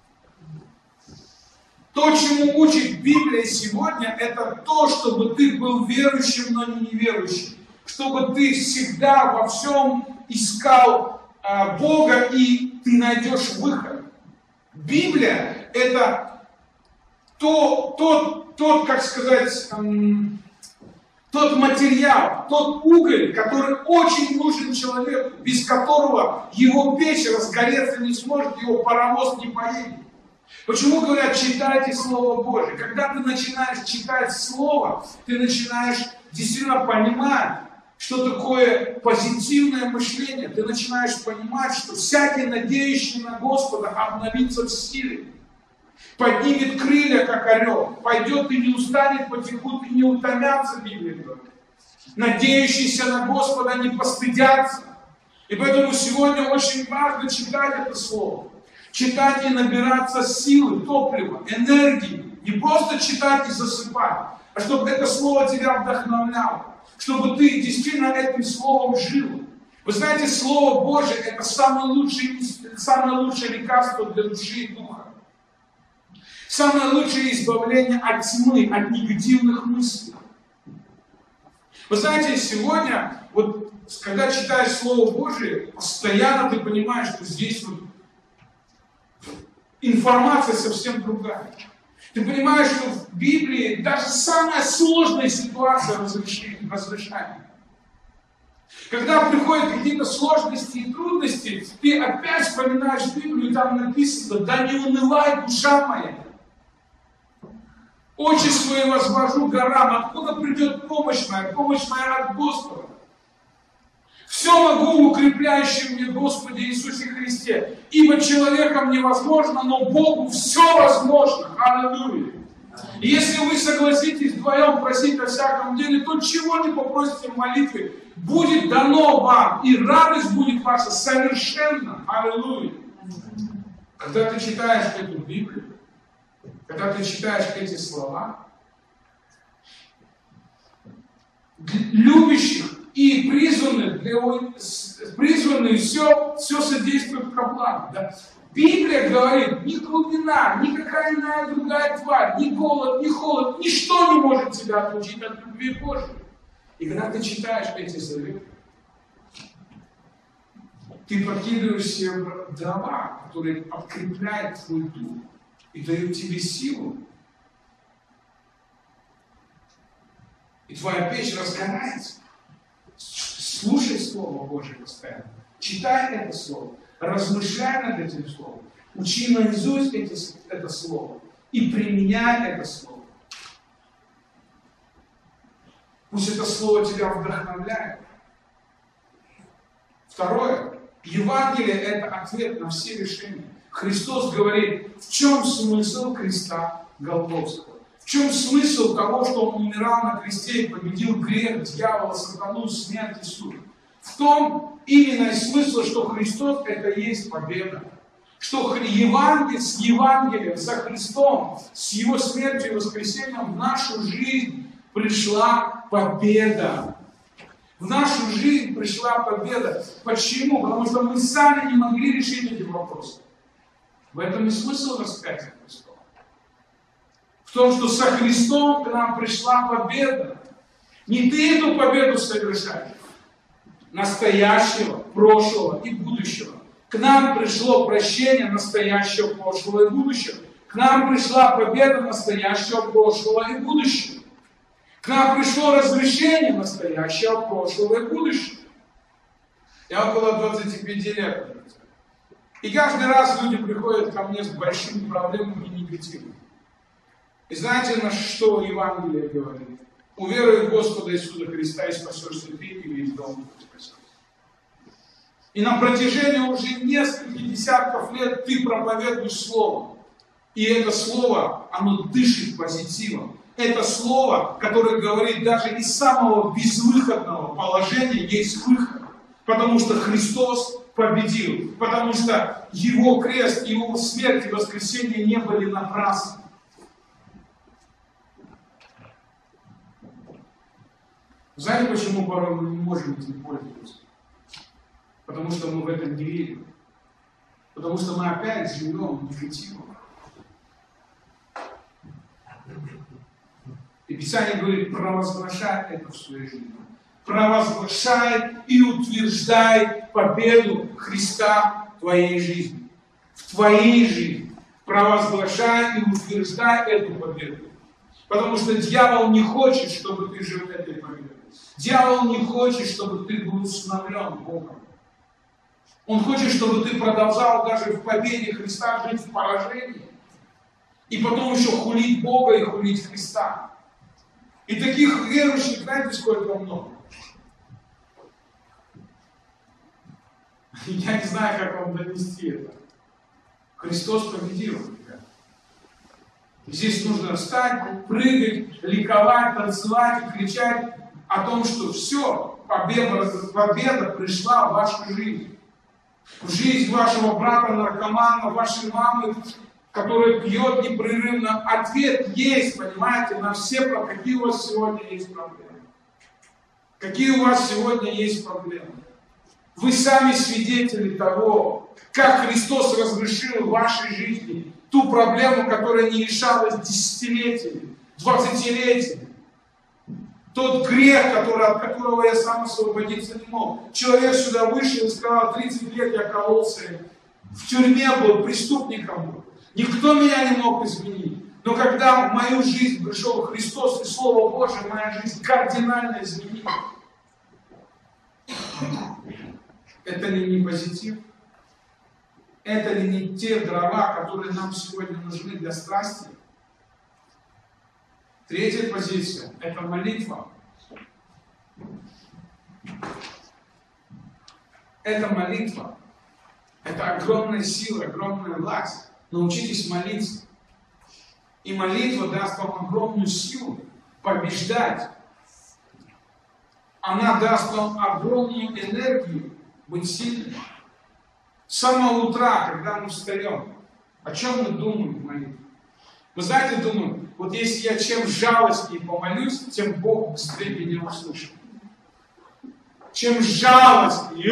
A: То, чему учит Библия сегодня, это то, чтобы ты был верующим, но не неверующим. Чтобы ты всегда во всем искал а, Бога, и ты найдешь выход. Библия – это то, тот, тот, как сказать, эм, тот материал, тот уголь, который очень нужен человеку, без которого его печь разгореться не сможет, его паровоз не поедет. Почему говорят, читайте Слово Божие? Когда ты начинаешь читать Слово, ты начинаешь действительно понимать, что такое позитивное мышление. Ты начинаешь понимать, что всякий, надеющий на Господа, обновится в силе. Поднимет крылья, как орел. Пойдет и не устанет, потекут и не утомятся, Библия говорит. Надеющиеся на Господа не постыдятся. И поэтому сегодня очень важно читать это Слово. Читать и набираться силы, топлива, энергии. Не просто читать и засыпать, а чтобы это Слово тебя вдохновляло. Чтобы ты действительно этим Словом жил. Вы знаете, Слово Божие – это самое лучшее, самое лучшее лекарство для души и духа. Самое лучшее избавление от тьмы, от негативных мыслей. Вы знаете, сегодня, вот, когда читаешь Слово Божие, постоянно ты понимаешь, что здесь вот информация совсем другая. Ты понимаешь, что в Библии даже самая сложная ситуация разрешаема. Когда приходят какие-то сложности и трудности, ты опять вспоминаешь Библию, и там написано, да не унывай, душа моя. Очи свои возвожу горам, откуда придет помощь моя? Помощь моя от Господа. Все могу в укрепляющем мне Господе Иисусе Христе. Ибо человеком невозможно, но Богу все возможно. Аллилуйя. И если вы согласитесь вдвоем просить о всяком деле, то чего не попросите в молитве, будет дано вам, и радость будет ваша совершенна. Аллилуйя. Когда ты читаешь эту Библию, когда ты читаешь эти слова, любящих и призванных, для, призванные все, все содействует к плану. Да? Библия говорит, ни глубина, ни какая иная другая тварь, ни голод, ни холод, ничто не может тебя отлучить от любви Божьей. И когда ты читаешь эти заветы, ты подкидываешь себе дрова, которые подкрепляют твой дух и дают тебе силу. И твоя печь разгорается. Слушай Слово Божие постоянно. Читай это Слово. Размышляй над этим Словом. Учи наизусть эти, это Слово. И применяй это Слово. Пусть это Слово тебя вдохновляет. Второе. Евангелие – это ответ на все решения. Христос говорит, в чем смысл креста Голгофского? В чем смысл того, что Он умирал на кресте и победил грех, дьявола, сатану, смерть и суд? В том именно и смысл, что Христос – это есть победа. Что Евангелие с Евангелием, со Христом, с Его смертью и воскресением в нашу жизнь пришла победа. В нашу жизнь пришла победа. Почему? Потому что мы сами не могли решить эти вопросы. В этом и смысл распятия Христова. В том, что со Христом к нам пришла победа. Не ты эту победу совершаешь.
B: настоящего, прошлого и будущего. К нам пришло прощение настоящего, прошлого и будущего. К нам пришла победа настоящего, прошлого и будущего. К нам пришло разрешение настоящего, прошлого и будущего.
A: Я около двадцати пяти лет. И каждый раз люди приходят ко мне с большими проблемами и негативами. И знаете, на что Евангелие говорит? Уверуй в Господа Иисуса Христа и спасешься ты и весь дом спасется. И на протяжении уже нескольких десятков лет ты проповедуешь Слово. И это Слово, оно дышит позитивом. Это Слово, которое говорит, даже из самого безвыходного положения есть выход. Потому что Христос победил. Потому что Его крест, Его смерть и воскресение не были напрасны. Знаете, почему порой мы не можем этим пользоваться? Потому что мы в этом не верим. Потому что мы опять живем негативом. И Писание говорит, провозглашай это в своей жизни. Провозглашай и утверждай победу Христа в твоей жизни. В твоей жизни. Провозглашай и утверждай эту победу. Потому что дьявол не хочет, чтобы ты жил этой победой. Дьявол не хочет, чтобы ты был усыновлен Богом. Он хочет, чтобы ты продолжал даже в победе Христа жить в поражении. И потом еще хулить Бога и хулить Христа. И таких верующих, знаете, сколько много? Я не знаю, как вам донести это. Христос победил. Здесь нужно встать, прыгать, ликовать, танцевать и кричать о том, что все, победа, победа пришла в вашу жизнь. В жизнь вашего брата-наркомана, вашей мамы, которая пьет непрерывно. Ответ есть, понимаете, на все, какие у вас сегодня есть проблемы. Какие у вас сегодня есть проблемы. Вы сами свидетели того, как Христос разрешил в вашей жизни ту проблему, которая не решалась десятилетиями, двадцатилетиями. Тот грех, который, от которого я сам освободиться не мог. Человек сюда вышел и сказал, тридцать лет я кололся, в тюрьме был, преступником был. Никто меня не мог изменить. Но когда в мою жизнь пришел Христос и Слово Божие, моя жизнь кардинально изменилась. Это ли не позитив? Это ли не те дрова, которые нам сегодня нужны для страсти? Третья позиция – это молитва. Это молитва. Это огромная сила, огромная власть. Научитесь молиться. И молитва даст вам огромную силу побеждать. Она даст вам огромную энергию быть сильным. С самого утра, когда мы встаем, о чем мы думаем в молитве? Вы знаете, думаю, вот если я чем жалостнее помолюсь, тем Бог быстрее меня услышит. Чем жалостнее.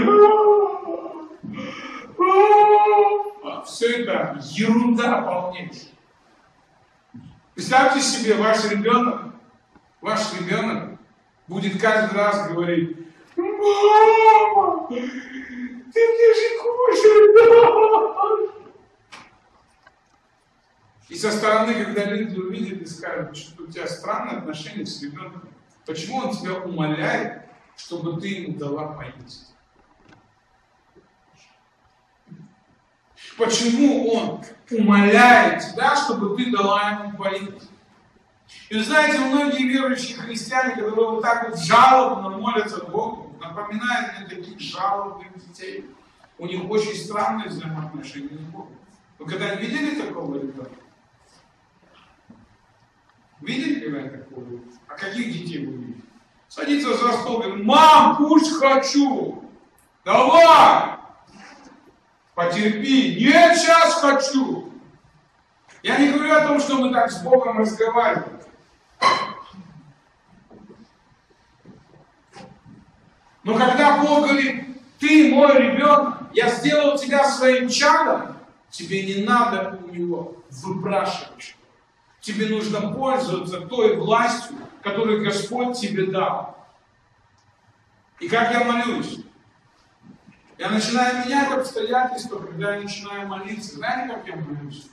A: Все это ерунда полнейшая. Представьте себе, ваш ребенок, ваш ребенок будет каждый раз говорить: мама, ты мне же кушать. И со стороны, когда люди увидят и скажут, что у тебя странное отношение с ребенком, почему он тебя умоляет, чтобы ты ему дала поесть? Почему он умоляет тебя, чтобы ты дала ему поесть? И вы знаете, многие верующие христиане, которые вот так вот жалобно молятся Богу, напоминают мне таких жалобных детей. У них очень странные взаимоотношения с Богом. Вы когда видели такого ребенка? Видели когда такого? А каких детей вы видите? Садится за стол и говорит: мам, кушать хочу! Давай! Потерпи! Нет, сейчас хочу! Я не говорю о том, что мы так с Богом разговариваем. Но когда Бог говорит: ты мой ребенок, я сделал тебя своим чадом, тебе не надо у него выпрашивать. Тебе нужно пользоваться той властью, которую Господь тебе дал.
B: И как я молюсь? Я начинаю менять обстоятельства, когда я начинаю молиться. Знаете, как я молюсь?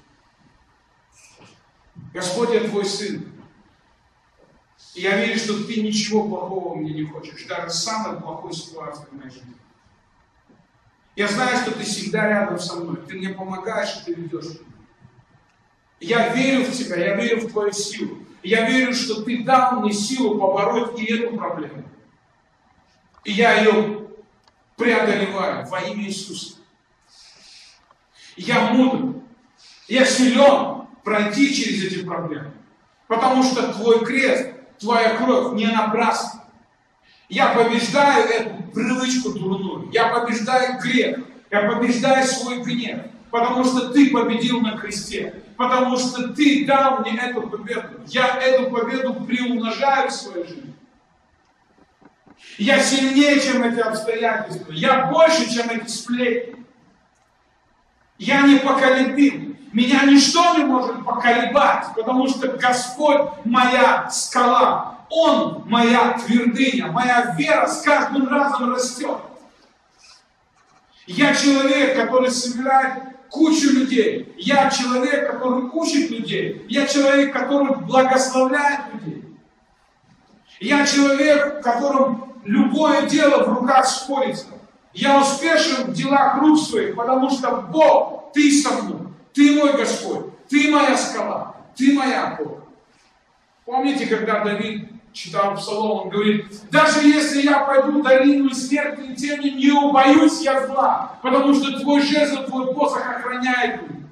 B: Господь, я твой сын. И я верю, что ты ничего плохого мне не хочешь, даже самой плохой ситуации в моей жизни. Я знаю, что ты всегда рядом со мной. Ты мне помогаешь, и ты ведешь меня. Я верю в тебя, я верю в твою силу. Я верю, что ты дал мне силу побороть и эту проблему. И я ее преодолеваю во имя Иисуса. Я мудр, я силен пройти через эти проблемы. Потому что твой крест, твоя кровь не напрасна. Я побеждаю эту привычку дурную. Я побеждаю грех. Я побеждаю свой гнев. Потому что ты победил на кресте. Потому что ты дал мне эту победу. Я эту победу приумножаю в своей жизни. Я сильнее, чем эти обстоятельства. Я больше, чем эти сплетни. Я непоколебим. Меня ничто не может поколебать, потому что Господь моя скала. Он моя твердыня. Моя вера с каждым разом растет. Я человек, который собирает кучу людей. Я человек, который учит людей. Я человек, который благословляет людей. Я человек, в котором любое дело в руках сходится. Я успешен в делах рук своих, потому что Бог, Ты со мной. Ты мой Господь. Ты моя скала. Ты моя опора. Помните, когда Давид читал Псалом, он говорит: даже если я пойду в долину смертной тени, не убоюсь я зла, потому что твой жезл, твой посох охраняет меня.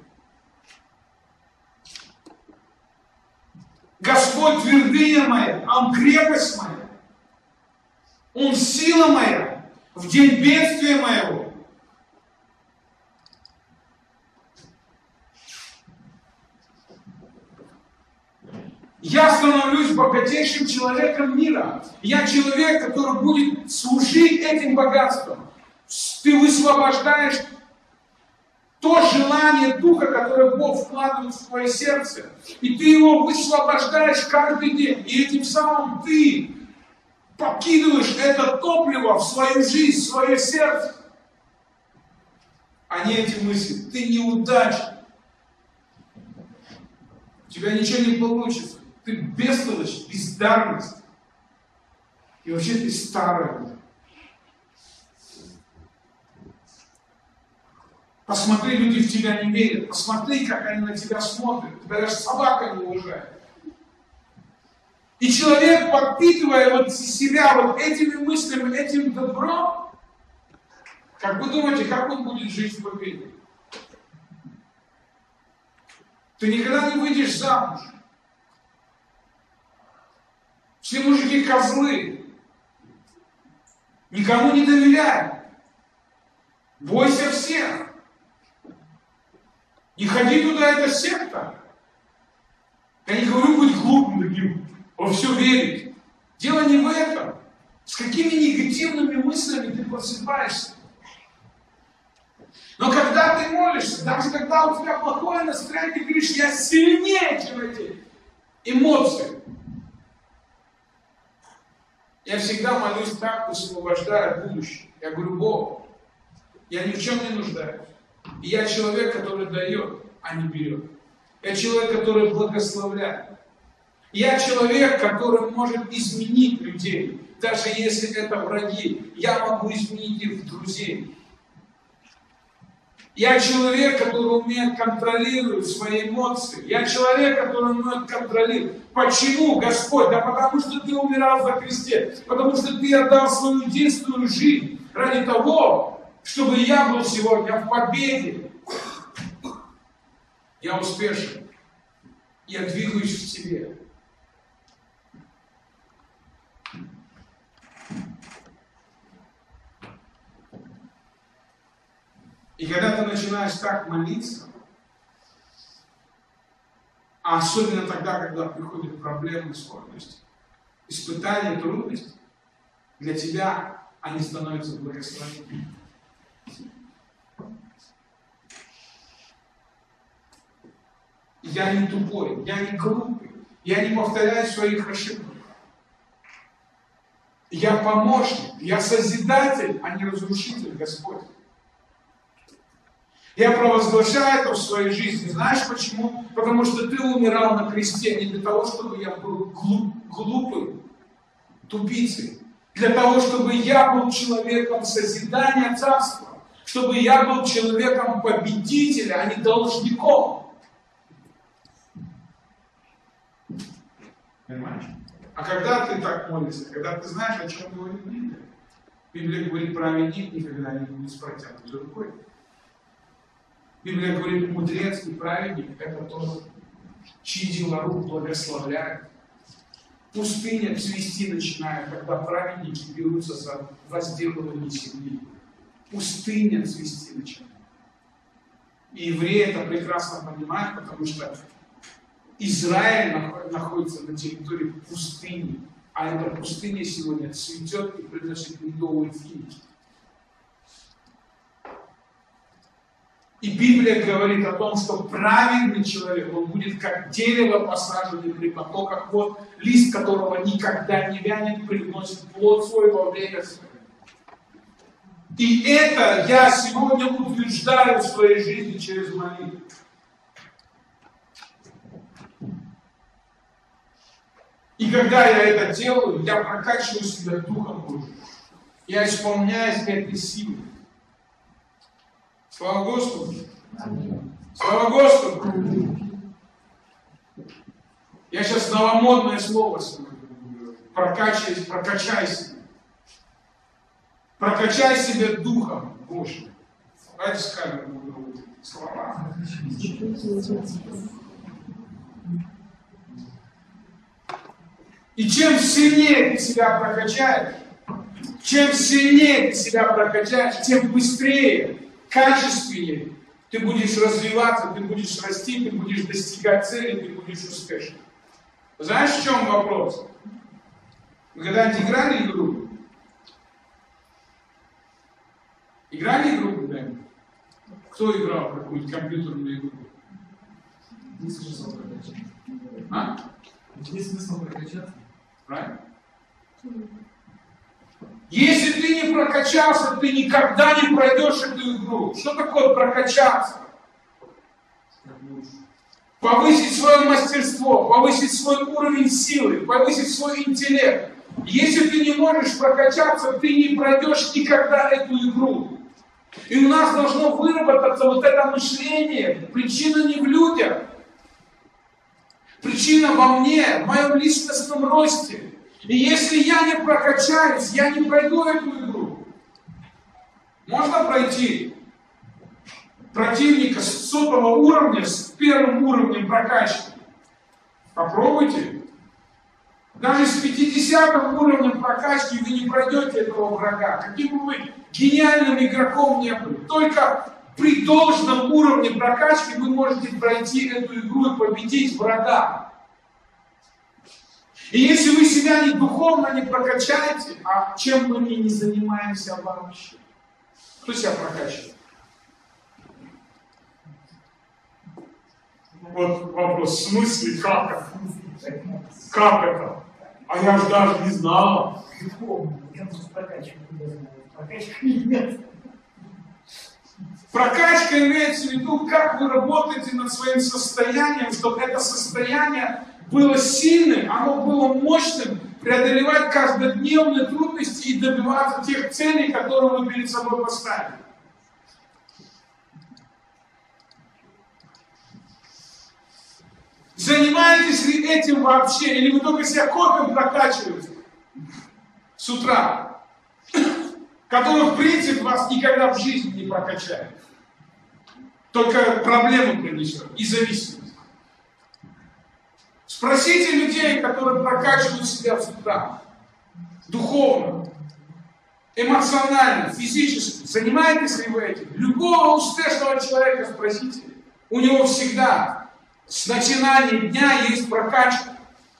B: Господь твердыня моя, Он крепость моя, Он сила моя в день бедствия моего. Я становлюсь богатейшим человеком мира. Я человек, который будет служить этим богатством. Ты высвобождаешь то желание Духа, которое Бог вкладывает в твое сердце. И ты его высвобождаешь каждый день. И этим самым ты подкидываешь это топливо в свою жизнь, в свое сердце. А не эти мысли. Ты неудачник. У тебя ничего не получится. Ты бестолочь, бездарность. И вообще ты старая. Посмотри, люди в тебя не верят. Посмотри, как они на тебя смотрят. Тебя даже собака не уважает. И человек, подпитывая вот себя вот этими мыслями, этим добром, как вы думаете, как он будет жить в победе? Ты никогда не выйдешь замуж. Все мужики козлы. Никому не доверяй. Бойся всех. Не ходи туда, это секта. Я не говорю быть глупым таким, во все верить. Дело не в этом. С какими негативными мыслями ты просыпаешься. Но когда ты молишься, даже когда у тебя плохое настроение, ты говоришь: я сильнее, чем эти эмоции. Я всегда молюсь так, высвобождая будущее. Я говорю: Бог, я ни в чем не нуждаюсь. И я человек, который дает, а не берет. Я человек, который благословляет. Я человек, который может изменить людей. Даже если это враги, я могу изменить их в друзей. Я человек, который умеет контролировать свои эмоции. Я человек, который умеет контролировать. Почему, Господь? Да потому что Ты умирал за кресте. Потому что Ты отдал свою единственную жизнь ради того, чтобы я был сегодня в победе. Я успешен. Я двигаюсь в Тебе. И когда ты начинаешь так молиться, а особенно тогда, когда приходят проблемы, сложности, испытания, трудности, для тебя они становятся благословением. Я не тупой, я не глупый, я не повторяю своих ошибок. Я помощник, я созидатель, а не разрушитель, Господь. Я провозглашаю это в своей жизни. Знаешь почему? Потому что ты умирал на кресте не для того, чтобы я был глуп, глупым, тупицей. Для того, чтобы я был человеком созидания царства. Чтобы я был человеком победителя, а не должником. Понимаешь? А когда ты так молишься, когда ты знаешь, о чем говорит Библия? Библия говорит, праведник никогда не будет с протянутой рукой. Библия говорит, мудрец и праведник — это тот, чьи дела рук благословляют. Пустыня цвести начинает, когда праведники берутся за возделывание земли. Пустыня цвести начинает. И евреи это прекрасно понимают, потому что Израиль находится на территории пустыни, а эта пустыня сегодня цветет и приносит медовые финики. И Библия говорит о том, что праведный человек, он будет как дерево, посаженное при потоках вод, лист которого никогда не вянет, приносит плод свой во время свое. И это я сегодня утверждаю в своей жизни через молитву. И когда я это делаю, я прокачиваю себя Духом Божьим. Я исполняюсь этой силой. Слава Господу! Слава Господу! Я сейчас новомодное слово говорю. Прокачайся, прокачай себя. Прокачай себя Духом Божьим. Давайте скажем друг другу слова. И чем сильнее ты себя прокачаешь, чем сильнее ты себя прокачаешь, тем быстрее, качественнее ты будешь развиваться, ты будешь расти, ты будешь достигать цели, ты будешь успешным. Знаешь, в чем вопрос? Вы когда-нибудь играли игру? Играли игру когда-нибудь? Кто играл в какую-нибудь компьютерную игру?
C: Не смысл прокачаться.
B: А?
C: Есть смысл прокачаться.
B: Правильно? Если ты не прокачался, ты никогда не пройдешь эту игру. Что такое прокачаться? Повысить свое мастерство, повысить свой уровень силы, повысить свой интеллект. Если ты не можешь прокачаться, ты не пройдешь никогда эту игру. И у нас должно выработаться вот это мышление. Причина не в людях. Причина во мне, в моем личностном росте. И если я не прокачаюсь, я не пройду эту игру. Можно пройти противника с сотого уровня, с первым уровнем прокачки? Попробуйте. Даже с пятидесятым уровнем прокачки вы не пройдете этого врага. Каким бы вы гениальным игроком не были. Только при должном уровне прокачки вы можете пройти эту игру и победить врага. И если вы себя не духовно не прокачаете, а чем мы не занимаемся вообще? Кто себя прокачивает? Вот вопрос, в смысле, как это? Как это? А я же даже не знала.
C: Духовно. Я просто прокачиваю, куда знаю. Прокачка нет.
B: Прокачка имеется в виду, как вы работаете над своим состоянием, чтобы это состояние было сильным, оно было мощным, преодолевать каждодневные трудности и добиваться тех целей, которые вы перед собой поставили. Занимаетесь ли этим вообще, или вы только себя копием прокачиваете с утра, который в принципе вас никогда в жизни не прокачает, только проблему принесет и зависимость. Спросите людей, которые прокачивают себя с утра, духовно, эмоционально, физически. Занимаетесь ли вы этим? Любого успешного человека спросите. У него всегда с начинания дня есть прокачка.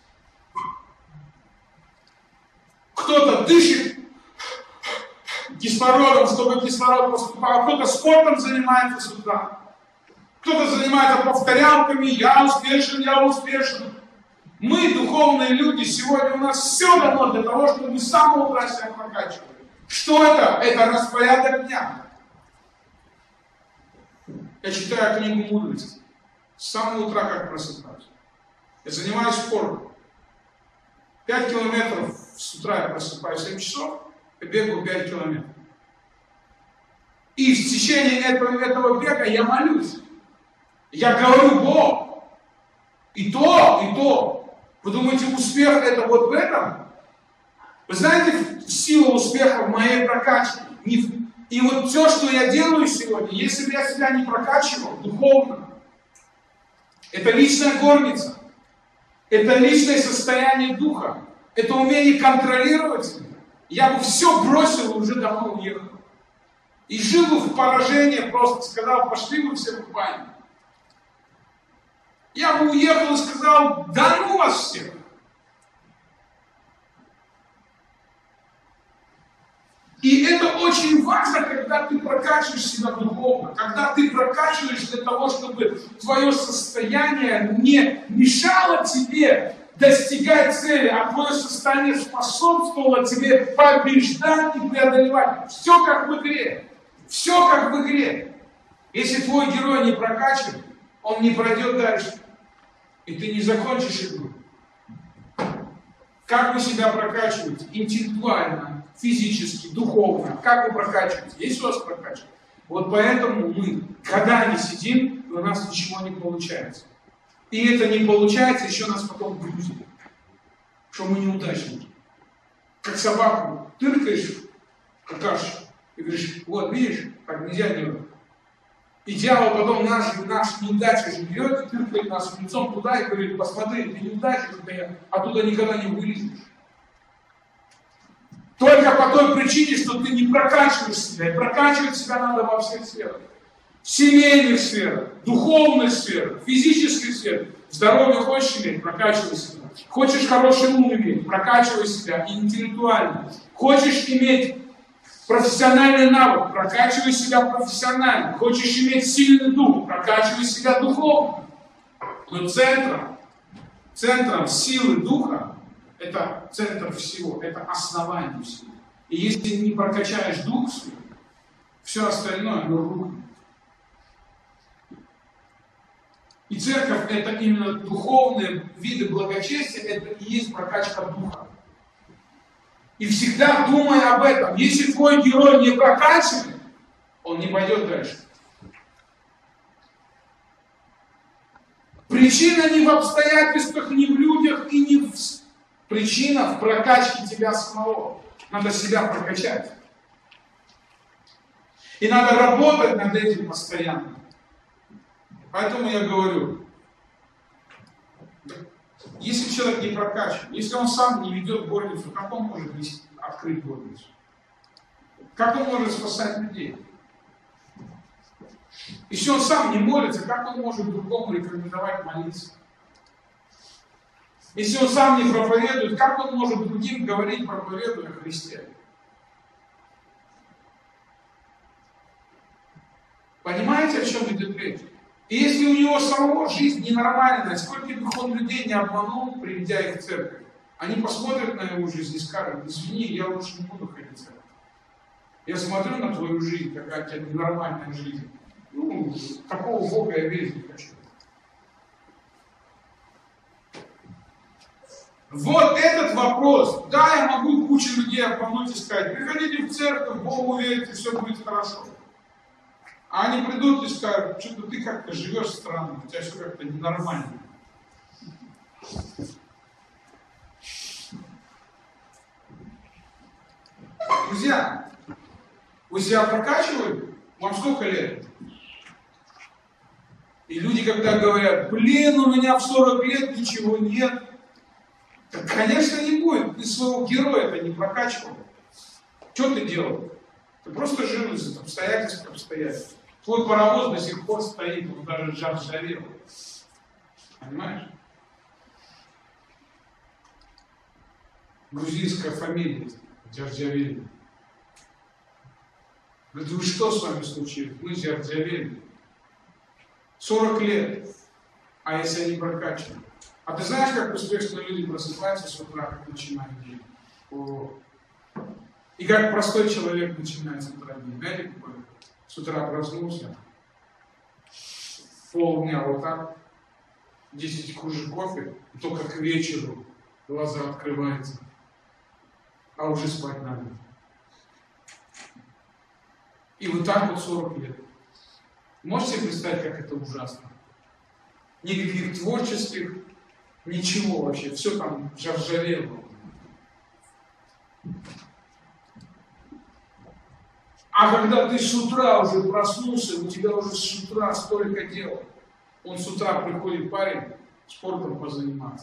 B: Кто-то дышит кислородом, чтобы кислород поступал, кто-то спортом занимается с утра. Кто-то занимается повторялками, я успешен, я успешен. Мы, духовные люди, сегодня у нас все дано для того, чтобы мы с самого утра себя прокачивали. Что это? Это распорядок дня. Я читаю книгу мудрости. С самого утра как просыпаюсь. Я занимаюсь спортом. Пять километров с утра я просыпаюсь, семь часов, и бегаю пять километров. И в течение этого, этого бега я молюсь. Я говорю: Бог, и то, и то. Вы думаете, успех это вот в этом? Вы знаете, сила успеха в моей прокачке. И вот все, что я делаю сегодня, если бы я себя не прокачивал духовно, это личная горница, это личное состояние духа, это умение контролировать себя. Я бы все бросил и уже давно уехал. И жил бы в поражении, просто сказал: пошли вы все в баню. Я бы уехал и сказал: да ну вас всех. И это очень важно, когда ты прокачиваешь себя духовно, когда ты прокачиваешь для того, чтобы твое состояние не мешало тебе достигать цели, а твое состояние способствовало тебе побеждать и преодолевать. Все как в игре. Все как в игре. Если твой герой не прокачан, он не пройдет дальше. И ты не закончишь игру. Как вы себя прокачиваете? Интеллектуально, физически, духовно. Как вы прокачиваете? Есть у вас прокачка? Вот поэтому мы, когда не сидим, у нас ничего не получается. И это не получается, еще нас потом грузит. Что мы неудачники. Как собаку тыркаешь, какашку, и говоришь: вот видишь, так нельзя делать. И дьявол потом нашу, нашу неудачу же берет и тыркает нас лицом туда и говорит: посмотри, ты неудачник, ты оттуда никогда не вылезешь. Только по той причине, что ты не прокачиваешь себя. И прокачивать себя надо во всех сферах. В семейных сферах, духовных сферах, физических сферах. Здоровье хочешь иметь? Прокачивай себя. Хочешь хороший ум иметь? Прокачивай себя интеллектуально. Хочешь иметь профессиональный навык? Прокачивай себя профессионально. Хочешь иметь сильный дух? Прокачивай себя духовно. Но центром, центром силы духа, это центр всего, это основание всего. И если не прокачаешь дух свой, все остальное рухнет. И церковь — это именно духовные виды благочестия, это и есть прокачка духа. И всегда думай об этом. Если твой герой не прокачан, он не пойдет дальше. Причина не в обстоятельствах, не в людях и не в... Причина в прокачке тебя самого. Надо себя прокачать. И надо работать над этим постоянно. Поэтому я говорю, если человек не прокачан, если он сам не ведет горницу, как он может открыть горницу? Как он может спасать людей? Если он сам не молится, как он может другому рекомендовать молиться? Если он сам не проповедует, как он может другим говорить, проповедуя о Христе? Понимаете, о чем идет речь? И если у него самого жизнь ненормальная, сколько бы он людей не обманул, приведя их в церковь, они посмотрят на его жизнь и скажут: извини, я лучше не буду ходить в церковь. Я смотрю на твою жизнь, какая у тебя ненормальная жизнь. Ну, такого Бога я верить не хочу. Вот этот вопрос. Да, я могу кучу людей обмануть и сказать: приходите в церковь, Богу верите, все будет хорошо. А они придут и скажут: что-то ты как-то живешь странно, у тебя все как-то ненормально. Друзья, вы себя прокачиваете? Вам сколько лет? И люди, когда говорят: блин, у меня в сорок лет ничего нет. Так, конечно, не будет. Ты своего героя-то не прокачивал. Что ты делал? Ты просто жил из обстоятельств к обстоятельствам. Твой паровоз до сих пор стоит, он даже ржавел. Понимаешь? Грузинская фамилия Джарджавели. Говорит: вы что с вами случилось? Мы Джарджавели. сорок лет. А если они прокачаны? А ты знаешь, как успешные люди просыпаются с утра, как начинают день? О. И как простой человек начинает с утра день. Знаете, какой? С утра проснулся, полдня вот так, десять кружек кофе, и только к вечеру глаза открываются, а уже спать надо. И вот так вот сорок лет. Можете себе представить, как это ужасно? Никаких творческих, ничего вообще, все там заржавело. А когда ты с утра уже проснулся, у тебя уже с утра столько дел. Он с утра приходит парень спортом позаниматься.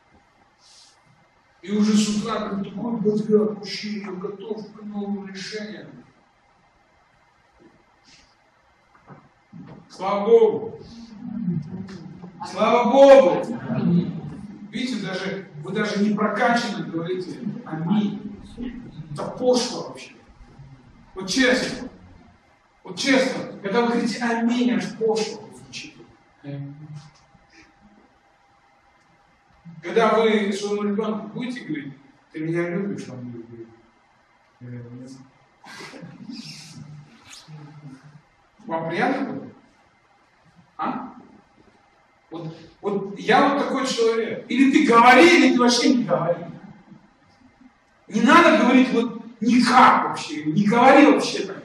B: И уже с утра как такой бодряк, вообще готов к новым решениям. Слава Богу! Слава Богу! Видите, даже, вы даже не прокачанно говорите аминь. Это пошло вообще. Вот честно. Вот честно. Когда вы говорите аминь, аж пошло звучит. Когда вы своему ребенку будете говорить, ты меня любишь, он будет говорить. Вам приятно будет? А? Вот, вот я вот такой человек. Или ты говори, или ты вообще не говори. Не надо говорить вот никак вообще. Не говори вообще так.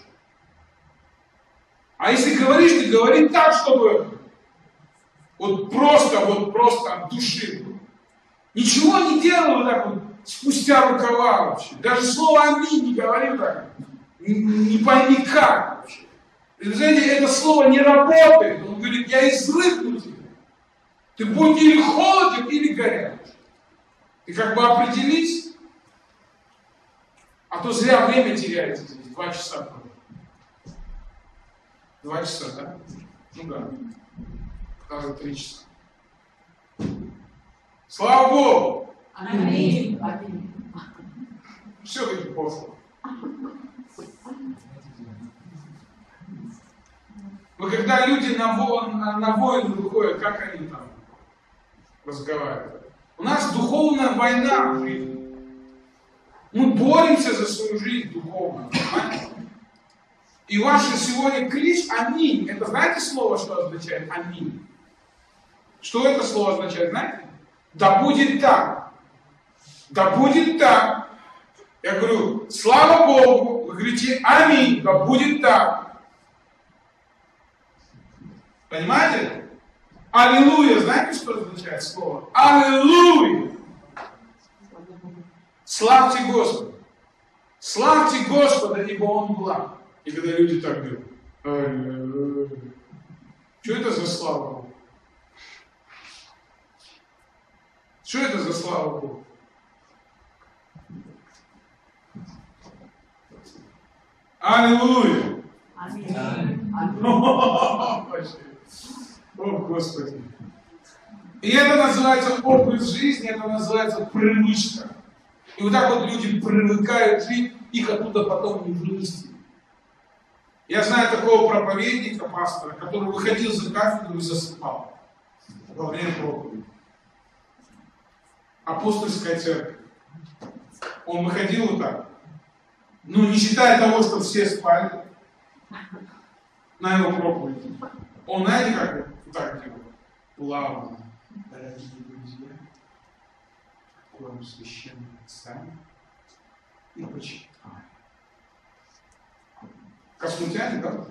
B: А если говоришь, ты говори так, чтобы вот просто, вот просто от души. Ничего не делай вот так вот спустя рукава вообще. Даже слово аминь не говори так. Не, не пойми как вообще. И, знаете, это слово не работает. Он говорит, я изрыгну тебя. Ты будь или холоден, или горяч. Ты как бы определись, а то зря время теряете здесь. Два часа. Два часа, да? Ну да. Даже три часа. Слава Богу!
C: Аминь.
B: Все-таки пошло. Но когда люди на, во, на, на войну выходят, как они там разговаривают? У нас духовная война в жизни. Мы боремся за свою жизнь духовно, понимаете? И ваш сегодня клич «Аминь». Это знаете слово, что означает «Аминь»? Что это слово означает, знаете? Да будет так. Да будет так. Я говорю, слава Богу. Вы говорите «Аминь». Да будет так. Понимаете? Аллилуйя. Знаете, что означает слово? Аллилуйя. Славьте Господа. Славьте Господа, ибо Он благ. И когда люди так говорят, аллилуйя. Что это за слава Богу? Что это за слава Богу? Аллилуйя.
C: Аминь.
B: О, Господи. И это называется образ жизни, это называется привычка. И вот так вот люди привыкают жить, их оттуда потом не вынести. Я знаю такого проповедника, пастора, который выходил за кафедру и засыпал во время проповеди. Апостольская церковь. Он выходил вот так. Ну, не считая того, что все спали на его проповеди. Он, знаете, как вот так делал? Плавно, дорогие друзья, откроем священное писание и почитаем. Космутяне, да?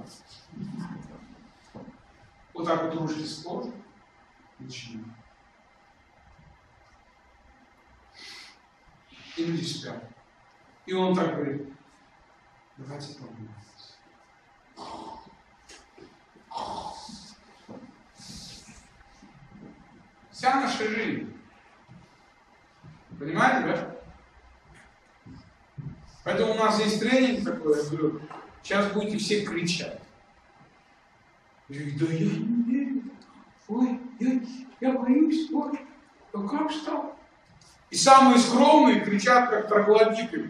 B: Вот так вот ружье сложно. Начинаем. И люди спят. И он так говорит, давайте помолимся. Вся наша жизнь. Понимаете, да? Поэтому у нас есть тренинг такой, я говорю, сейчас будете все кричать. Я говорю, да я не верю. Ой, я, я боюсь, ой, ну как что? И самые скромные кричат, как троглодиты.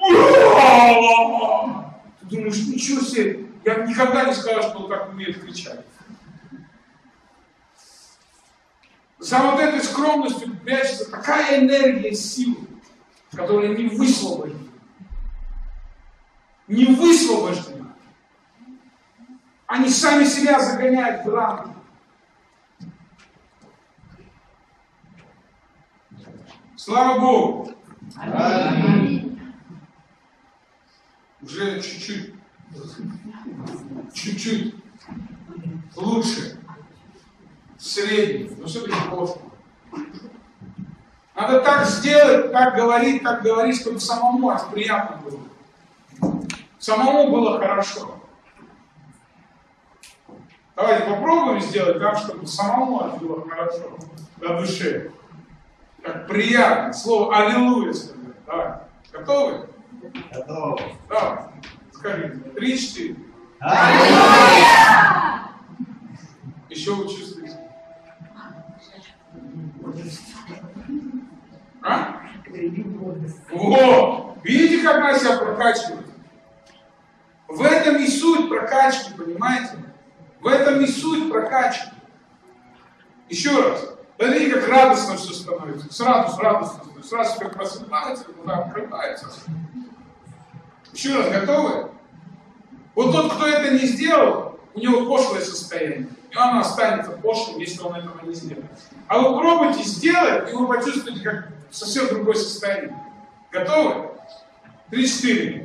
B: Ты думаешь, ничего себе, я никогда не скажу, что он так умеет кричать. За вот этой скромностью прячется такая энергия силы, которая не высвобождена. Не высвобождена. Они сами себя загоняют в рамки. Слава Богу! Аминь. Уже чуть-чуть, чуть-чуть лучше, средний, но все-таки пошло. Надо так сделать, так говорить, так говорить, чтобы самому аж приятно было. Самому было хорошо. Давайте попробуем сделать так, чтобы самому аж было хорошо, на душе. Как приятно. Слово аллилуйя сказать. Давай. Готовы?
D: Готовы.
B: Давай. Скажите. Три, четыре.
D: Аллилуйя!
B: Еще вы чувствуете? А? Во! Видите, как она себя прокачивает? В этом и суть прокачки, понимаете? В этом и суть прокачки. Еще раз. Смотрите, как радостно все становится. Сразу, радостно. Сразу как просыпается, куда открывается. Еще раз, готовы? Вот тот, кто это не сделал, у него пошлое состояние. И он останется пошлым, если он этого не сделает. А вы пробуйте сделать, и вы почувствуете, как совсем другое состояние. Готовы? Три-четыре.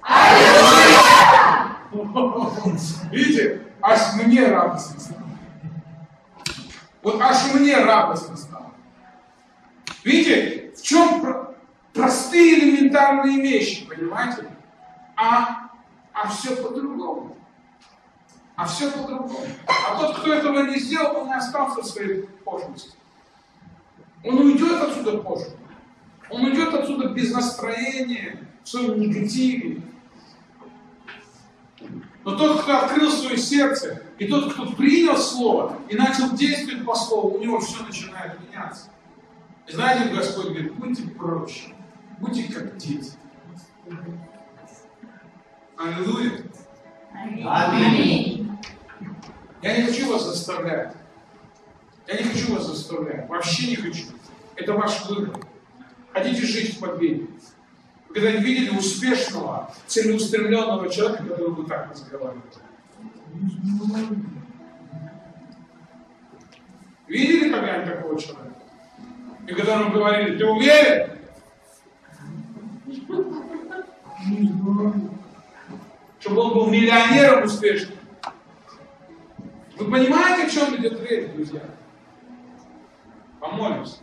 B: Видите? Аж мне радостно стало. Вот аж мне радостно стало. Видите, в чем про- простые элементарные вещи, понимаете? А, а все по-другому. А все по-другому. А тот, кто этого не сделал, он не остался в своей пошлости. Он уйдет отсюда пошлым. Он уйдет отсюда без настроения, в своем негативе. Но тот, кто открыл свое сердце, и тот, кто принял Слово и начал действовать по Слову, у него все начинает меняться. И знаете, Господь говорит, будьте проще, будьте как дети. Аллилуйя.
D: Аминь.
B: Я не хочу вас заставлять. Я не хочу вас заставлять. Вообще не хочу. Это ваш выбор. Хотите жить в победе? Вы когда-нибудь видели успешного, целеустремленного человека, который бы так разговаривал? Видели когда-нибудь такого человека? И которому говорили, ты уверен? Чтобы он был миллионером успешным. Вы понимаете, о чем идет речь, друзья? Помолимся.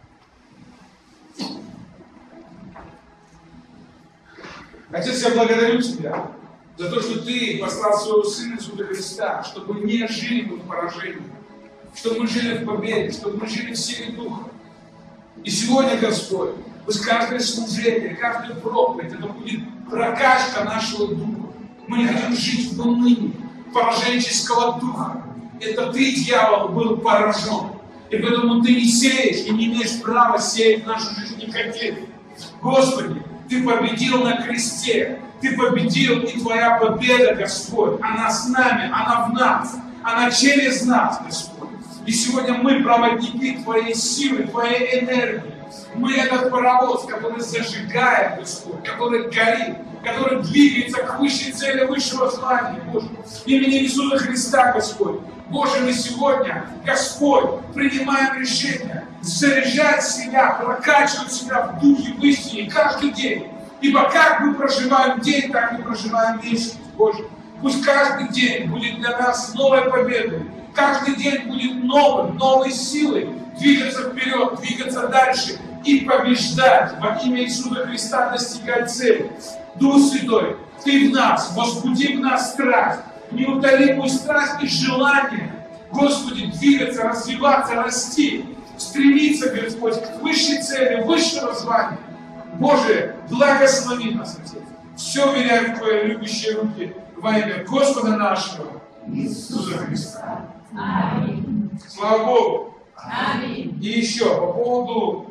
B: Отец, я благодарю Тебя за то, что Ты послал Своего Сына Иисуса Христа, чтобы мы не жили мы в поражении, чтобы мы жили в победе, чтобы мы жили в силе Духа. И сегодня, Господь, пусть каждое служение, каждая проповедь, это будет прокачка нашего духа. Мы не хотим жить в унынии пораженческого духа. Это Ты, дьявол, был поражен. И поэтому Ты не сеешь и не имеешь права сеять в нашу жизнь негатив. Господи, Ты победил на кресте. Ты победил, и Твоя победа, Господь, она с нами, она в нас, она через нас, Господь. И сегодня мы проводники Твоей силы, Твоей энергии. Мы этот паровоз, который зажигает, Господь, который горит, который двигается к высшей цели, высшего звания, Боже. Имени Иисуса Христа, Господь. Боже, мы сегодня, Господь, принимаем решение заряжать себя, прокачивать себя в духе, в истине каждый день. Ибо как мы проживаем день, так мы проживаем вечность, Боже. Пусть каждый день будет для нас новой победой. Каждый день будет новым, новой силой двигаться вперед, двигаться дальше и побеждать во имя Иисуса Христа, достигать цели. Дух Святой, Ты в нас, возбуди в нас страсть, неутолимую страсть и желание, Господи, двигаться, развиваться, расти, стремиться, Господь, к высшей цели, высшего звания. Боже, благослови нас, Отец. Все уверяю в Твои любящие руки во имя Господа нашего Иисуса Христа.
D: Аминь.
B: Слава Богу.
D: Аминь.
B: И еще по поводу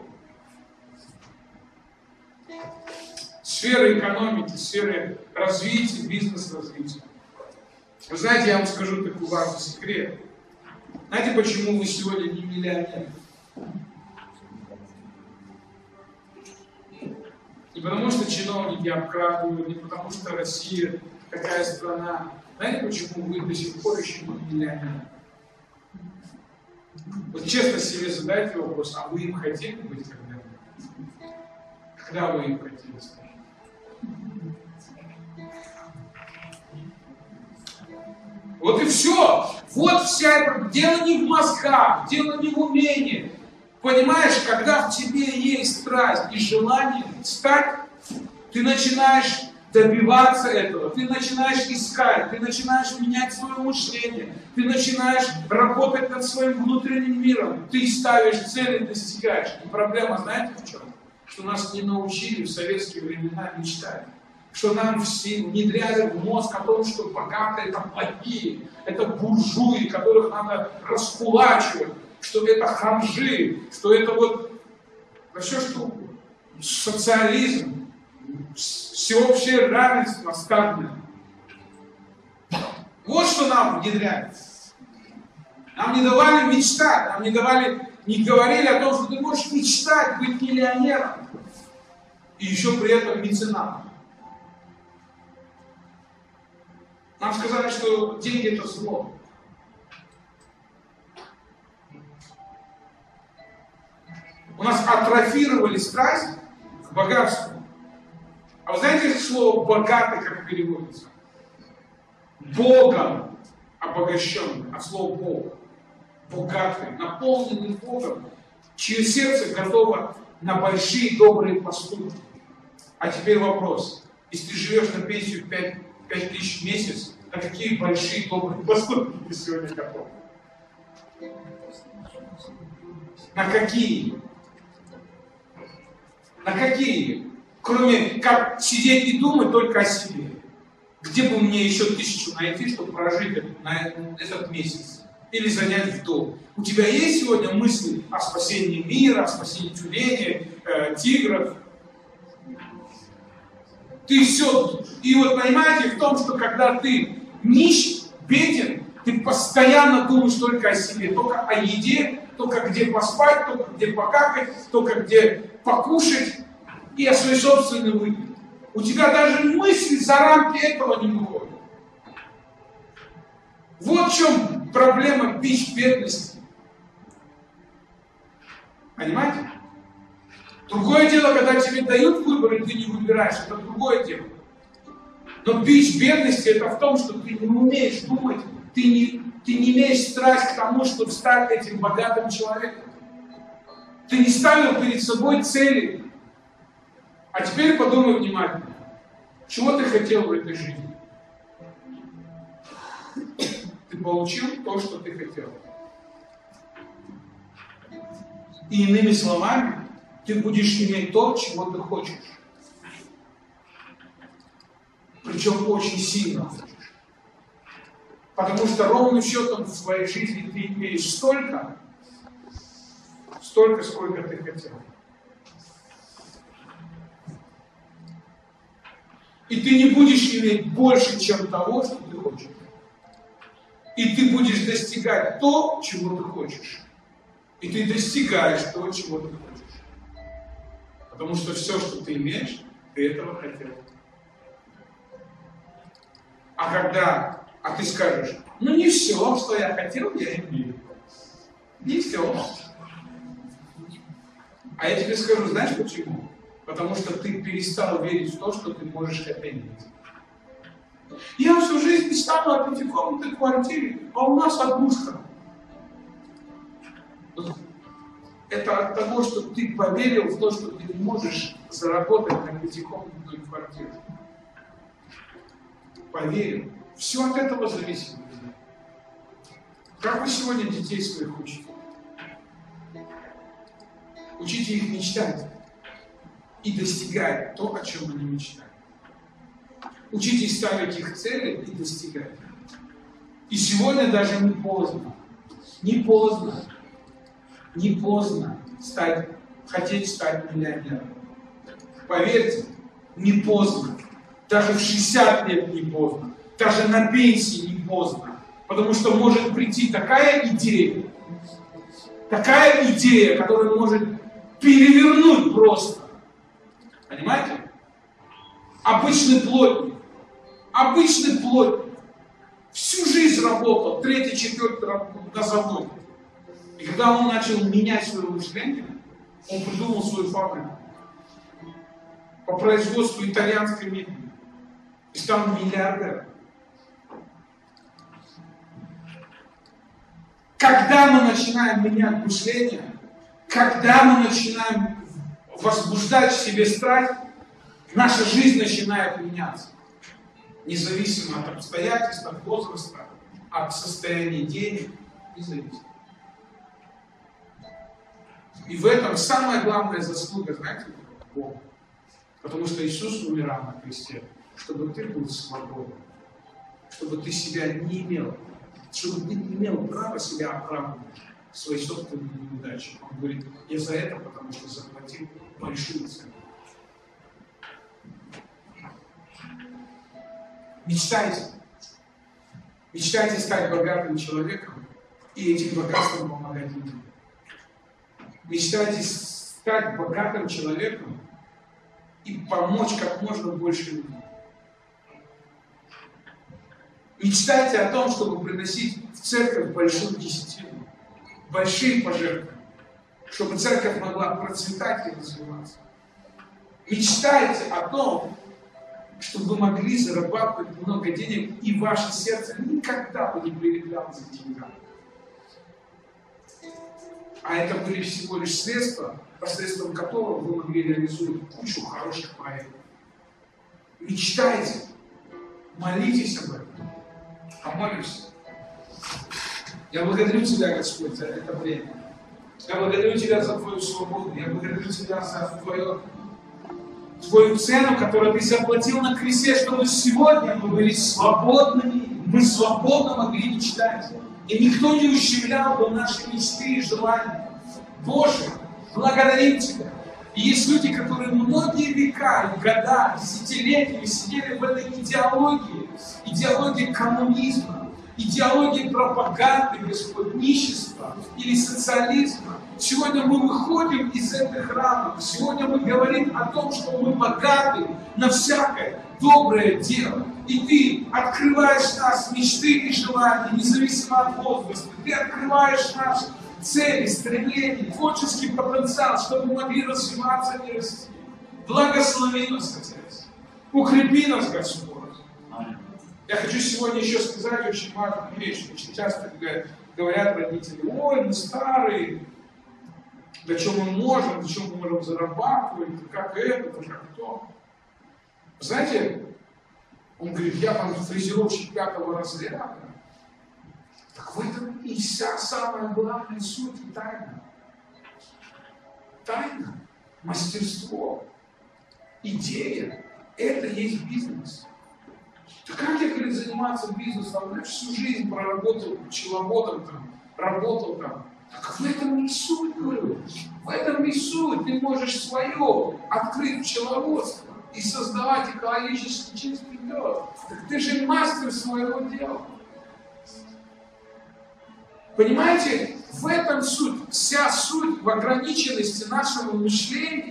B: сферы экономики, сферы развития, бизнес-развития. Вы знаете, я вам скажу такой важный секрет. Знаете, почему вы сегодня не миллионер? Не потому что чиновники обкрадывают, не потому что Россия такая страна. Знаете, почему вы до сих пор еще не миллионер? Вот честно себе задайте вопрос, а вы им хотели быть когда-нибудь? Когда вы им хотели стать? Вот и все. Вот вся эта... Дело не в мозгах, дело не в умении. Понимаешь, когда в тебе есть страсть и желание стать, ты начинаешь добиваться этого, ты начинаешь искать, ты начинаешь менять свое мышление, ты начинаешь работать над своим внутренним миром, ты ставишь цели, достигаешь. И проблема, знаете, в чем? Что нас не научили в советские времена мечтать. Что нам все внедряли в мозг о том, что богатые это плохие, это буржуи, которых надо раскулачивать, что это ханжи, что это вот да все что социализм, всеобщее равенство стадное. Вот что нам внедряли. Нам не давали мечтать, нам не давали, не говорили о том, что ты можешь мечтать быть миллионером и еще при этом меценатом. Нам сказали, что деньги это зло. У нас атрофировали страсть к богатству. А вы знаете слово «богатый» как переводится? Богом обогащенный, от слова Бог. Богатый, наполненный Богом, чье сердце готово на большие добрые поступки. А теперь вопрос. Если ты живешь на пенсию пять тысяч в месяц, на какие большие добрые поступки ты сегодня готов? На какие? На какие? Кроме как сидеть и думать только о себе. Где бы мне еще тысячу найти, чтобы прожить на этот месяц? Или занять в дом? У тебя есть сегодня мысли о спасении мира, о спасении тюленей, э, тигров? Ты все... И вот понимаете в том, что когда ты нищ, беден, ты постоянно думаешь только о себе, только о еде, только где поспать, только где покакать, только где покушать и о своей собственной выгоде. У тебя даже мысли за рамки этого не выходят. Вот в чем проблема бич бедности. Понимаете? Другое дело, когда тебе дают выбор, и ты не выбираешь, это другое дело. Но бич бедности это в том, что ты не умеешь думать, ты не, ты не имеешь страсть к тому, чтобы стать этим богатым человеком. Ты не ставил перед собой цели. А теперь подумай внимательно, чего ты хотел в этой жизни? Ты получил то, что ты хотел. И иными словами, ты будешь иметь то, чего ты хочешь. Причем очень сильно хочешь. Потому что ровным счетом в своей жизни ты имеешь столько, столько, сколько ты хотел. И ты не будешь иметь больше, чем того, что ты хочешь. И ты будешь достигать то, чего ты хочешь. И ты достигаешь то, чего ты хочешь. Потому что все, что ты имеешь, ты этого хотел. А когда, а ты скажешь, ну не все, что я хотел, я имею. Не все. А я тебе скажу, знаешь почему? Потому что ты перестал верить в то, что ты можешь это иметь. Я всю жизнь мечтал о пятикомнатной квартире, а у нас однушка. Это от того, что ты поверил в то, что ты не можешь заработать на пятикомнатную квартиру. Поверил. Все от этого зависит. Как вы сегодня детей своих учите? Учите их мечтать и достигать то, о чем они мечтают. Учите их ставить их цели и достигать. И сегодня даже не поздно. Не поздно. Не поздно стать, хотеть стать миллионером. Поверьте, не поздно. Даже в шестьдесят лет не поздно. Даже на пенсии не поздно. Потому что может прийти такая идея, такая идея, которая может перевернуть просто. Понимаете? Обычный плотник, обычный плотник, всю жизнь работал, третий, четвертый на заводе. И когда он начал менять свое мышление, он придумал свою фабрику по производству итальянской мебели. И стал миллиардером. Когда мы начинаем менять мышление, когда мы начинаем возбуждать в себе страсть, наша жизнь начинает меняться. Независимо от обстоятельств, от возраста, от состояния денег, независимо. И в этом самая главная заслуга, знаете, Бога. Потому что Иисус умирал на кресте, чтобы ты был свободен, чтобы ты себя не имел, чтобы ты не имел права себя оправдывать в своей собственной неудаче. Он говорит, я за это, потому что заплатил большую цену. Мечтайте. Мечтайте стать богатым человеком и этим богатством помогать людям. Мечтайте стать богатым человеком и помочь как можно больше людям. Мечтайте о том, чтобы приносить в церковь большую десятину, большие пожертвования, чтобы церковь могла процветать и развиваться. Мечтайте о том, чтобы вы могли зарабатывать много денег, и ваше сердце никогда бы не прилеплялось к деньгам. А это были всего лишь средства, посредством которого вы могли реализовать кучу хороших проектов. Мечтайте, молитесь об этом. Помолимся. Я благодарю Тебя, Господь, за это время. Я благодарю Тебя за Твою свободу. Я благодарю Тебя за Твою, Твою цену, которую Ты заплатил на кресте, чтобы сегодня мы были свободными. Мы свободно могли мечтать. И никто не ущемлял бы наши мечты и желания. Боже, благодарим Тебя. И есть люди, которые многие века, года, десятилетиями сидели в этой идеологии, идеологии коммунизма, идеологии пропаганды, Господь, нищества или социализма. Сегодня мы выходим из этих рамок. Сегодня мы говорим о том, что мы богаты на всякое доброе дело. И Ты открываешь нас мечты и желания, независимо от возраста. Ты открываешь наши цели, стремления, творческий потенциал, чтобы мы могли развиваться и расти. Благослови нас, Отец. Укрепи нас, Господь. Я хочу сегодня еще сказать очень важную вещь. Очень часто говорят родители, ой, мы старые, для чего мы можем, для чего мы можем зарабатывать, как это, как то. Знаете, он говорит, я там фрезеровщик пятого разряда. Так в этом и вся самая главная суть и тайна. Тайна, мастерство, идея – это есть бизнес. Так как я, говорит, заниматься бизнесом? Я всю жизнь проработал пчеловодом, там, работал там. Так в этом и суть, говорю. В этом и суть. Ты можешь свое открыть пчеловодство и создавать экологически чистый мед. Так ты же мастер своего дела. Понимаете, в этом суть, вся суть в ограниченности нашего мышления.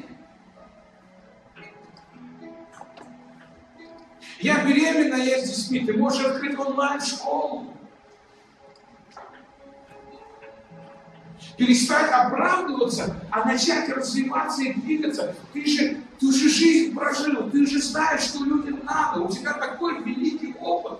B: Я беременна, я с детьми, ты можешь открыть онлайн-школу. Перестать оправдываться, а начать развиваться и двигаться. Ты же, ты же жизнь прожил, ты же знаешь, что людям надо, у тебя такой великий опыт.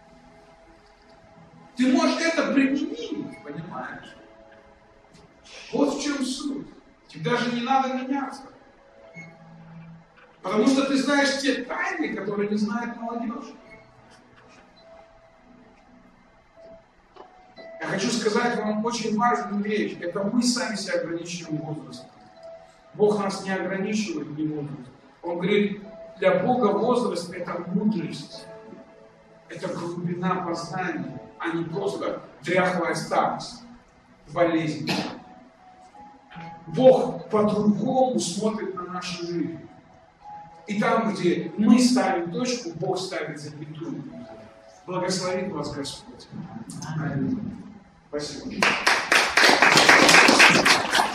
B: Ты можешь это применить, понимаешь? Вот в чем суть. Тебе даже не надо меняться. Потому что ты знаешь те тайны, которые не знает молодежь. Я хочу сказать вам очень важную вещь. Это мы сами себя ограничиваем возрастом. Бог нас не ограничивает ни возрастом. Он говорит, для Бога возраст – это мудрость. Это глубина познания, а не просто дряхлая старость, болезнь. Бог по-другому смотрит на нашу жизнь. И там, где мы ставим точку, Бог ставит запятую. Благословит вас Господь. Аминь. Спасибо.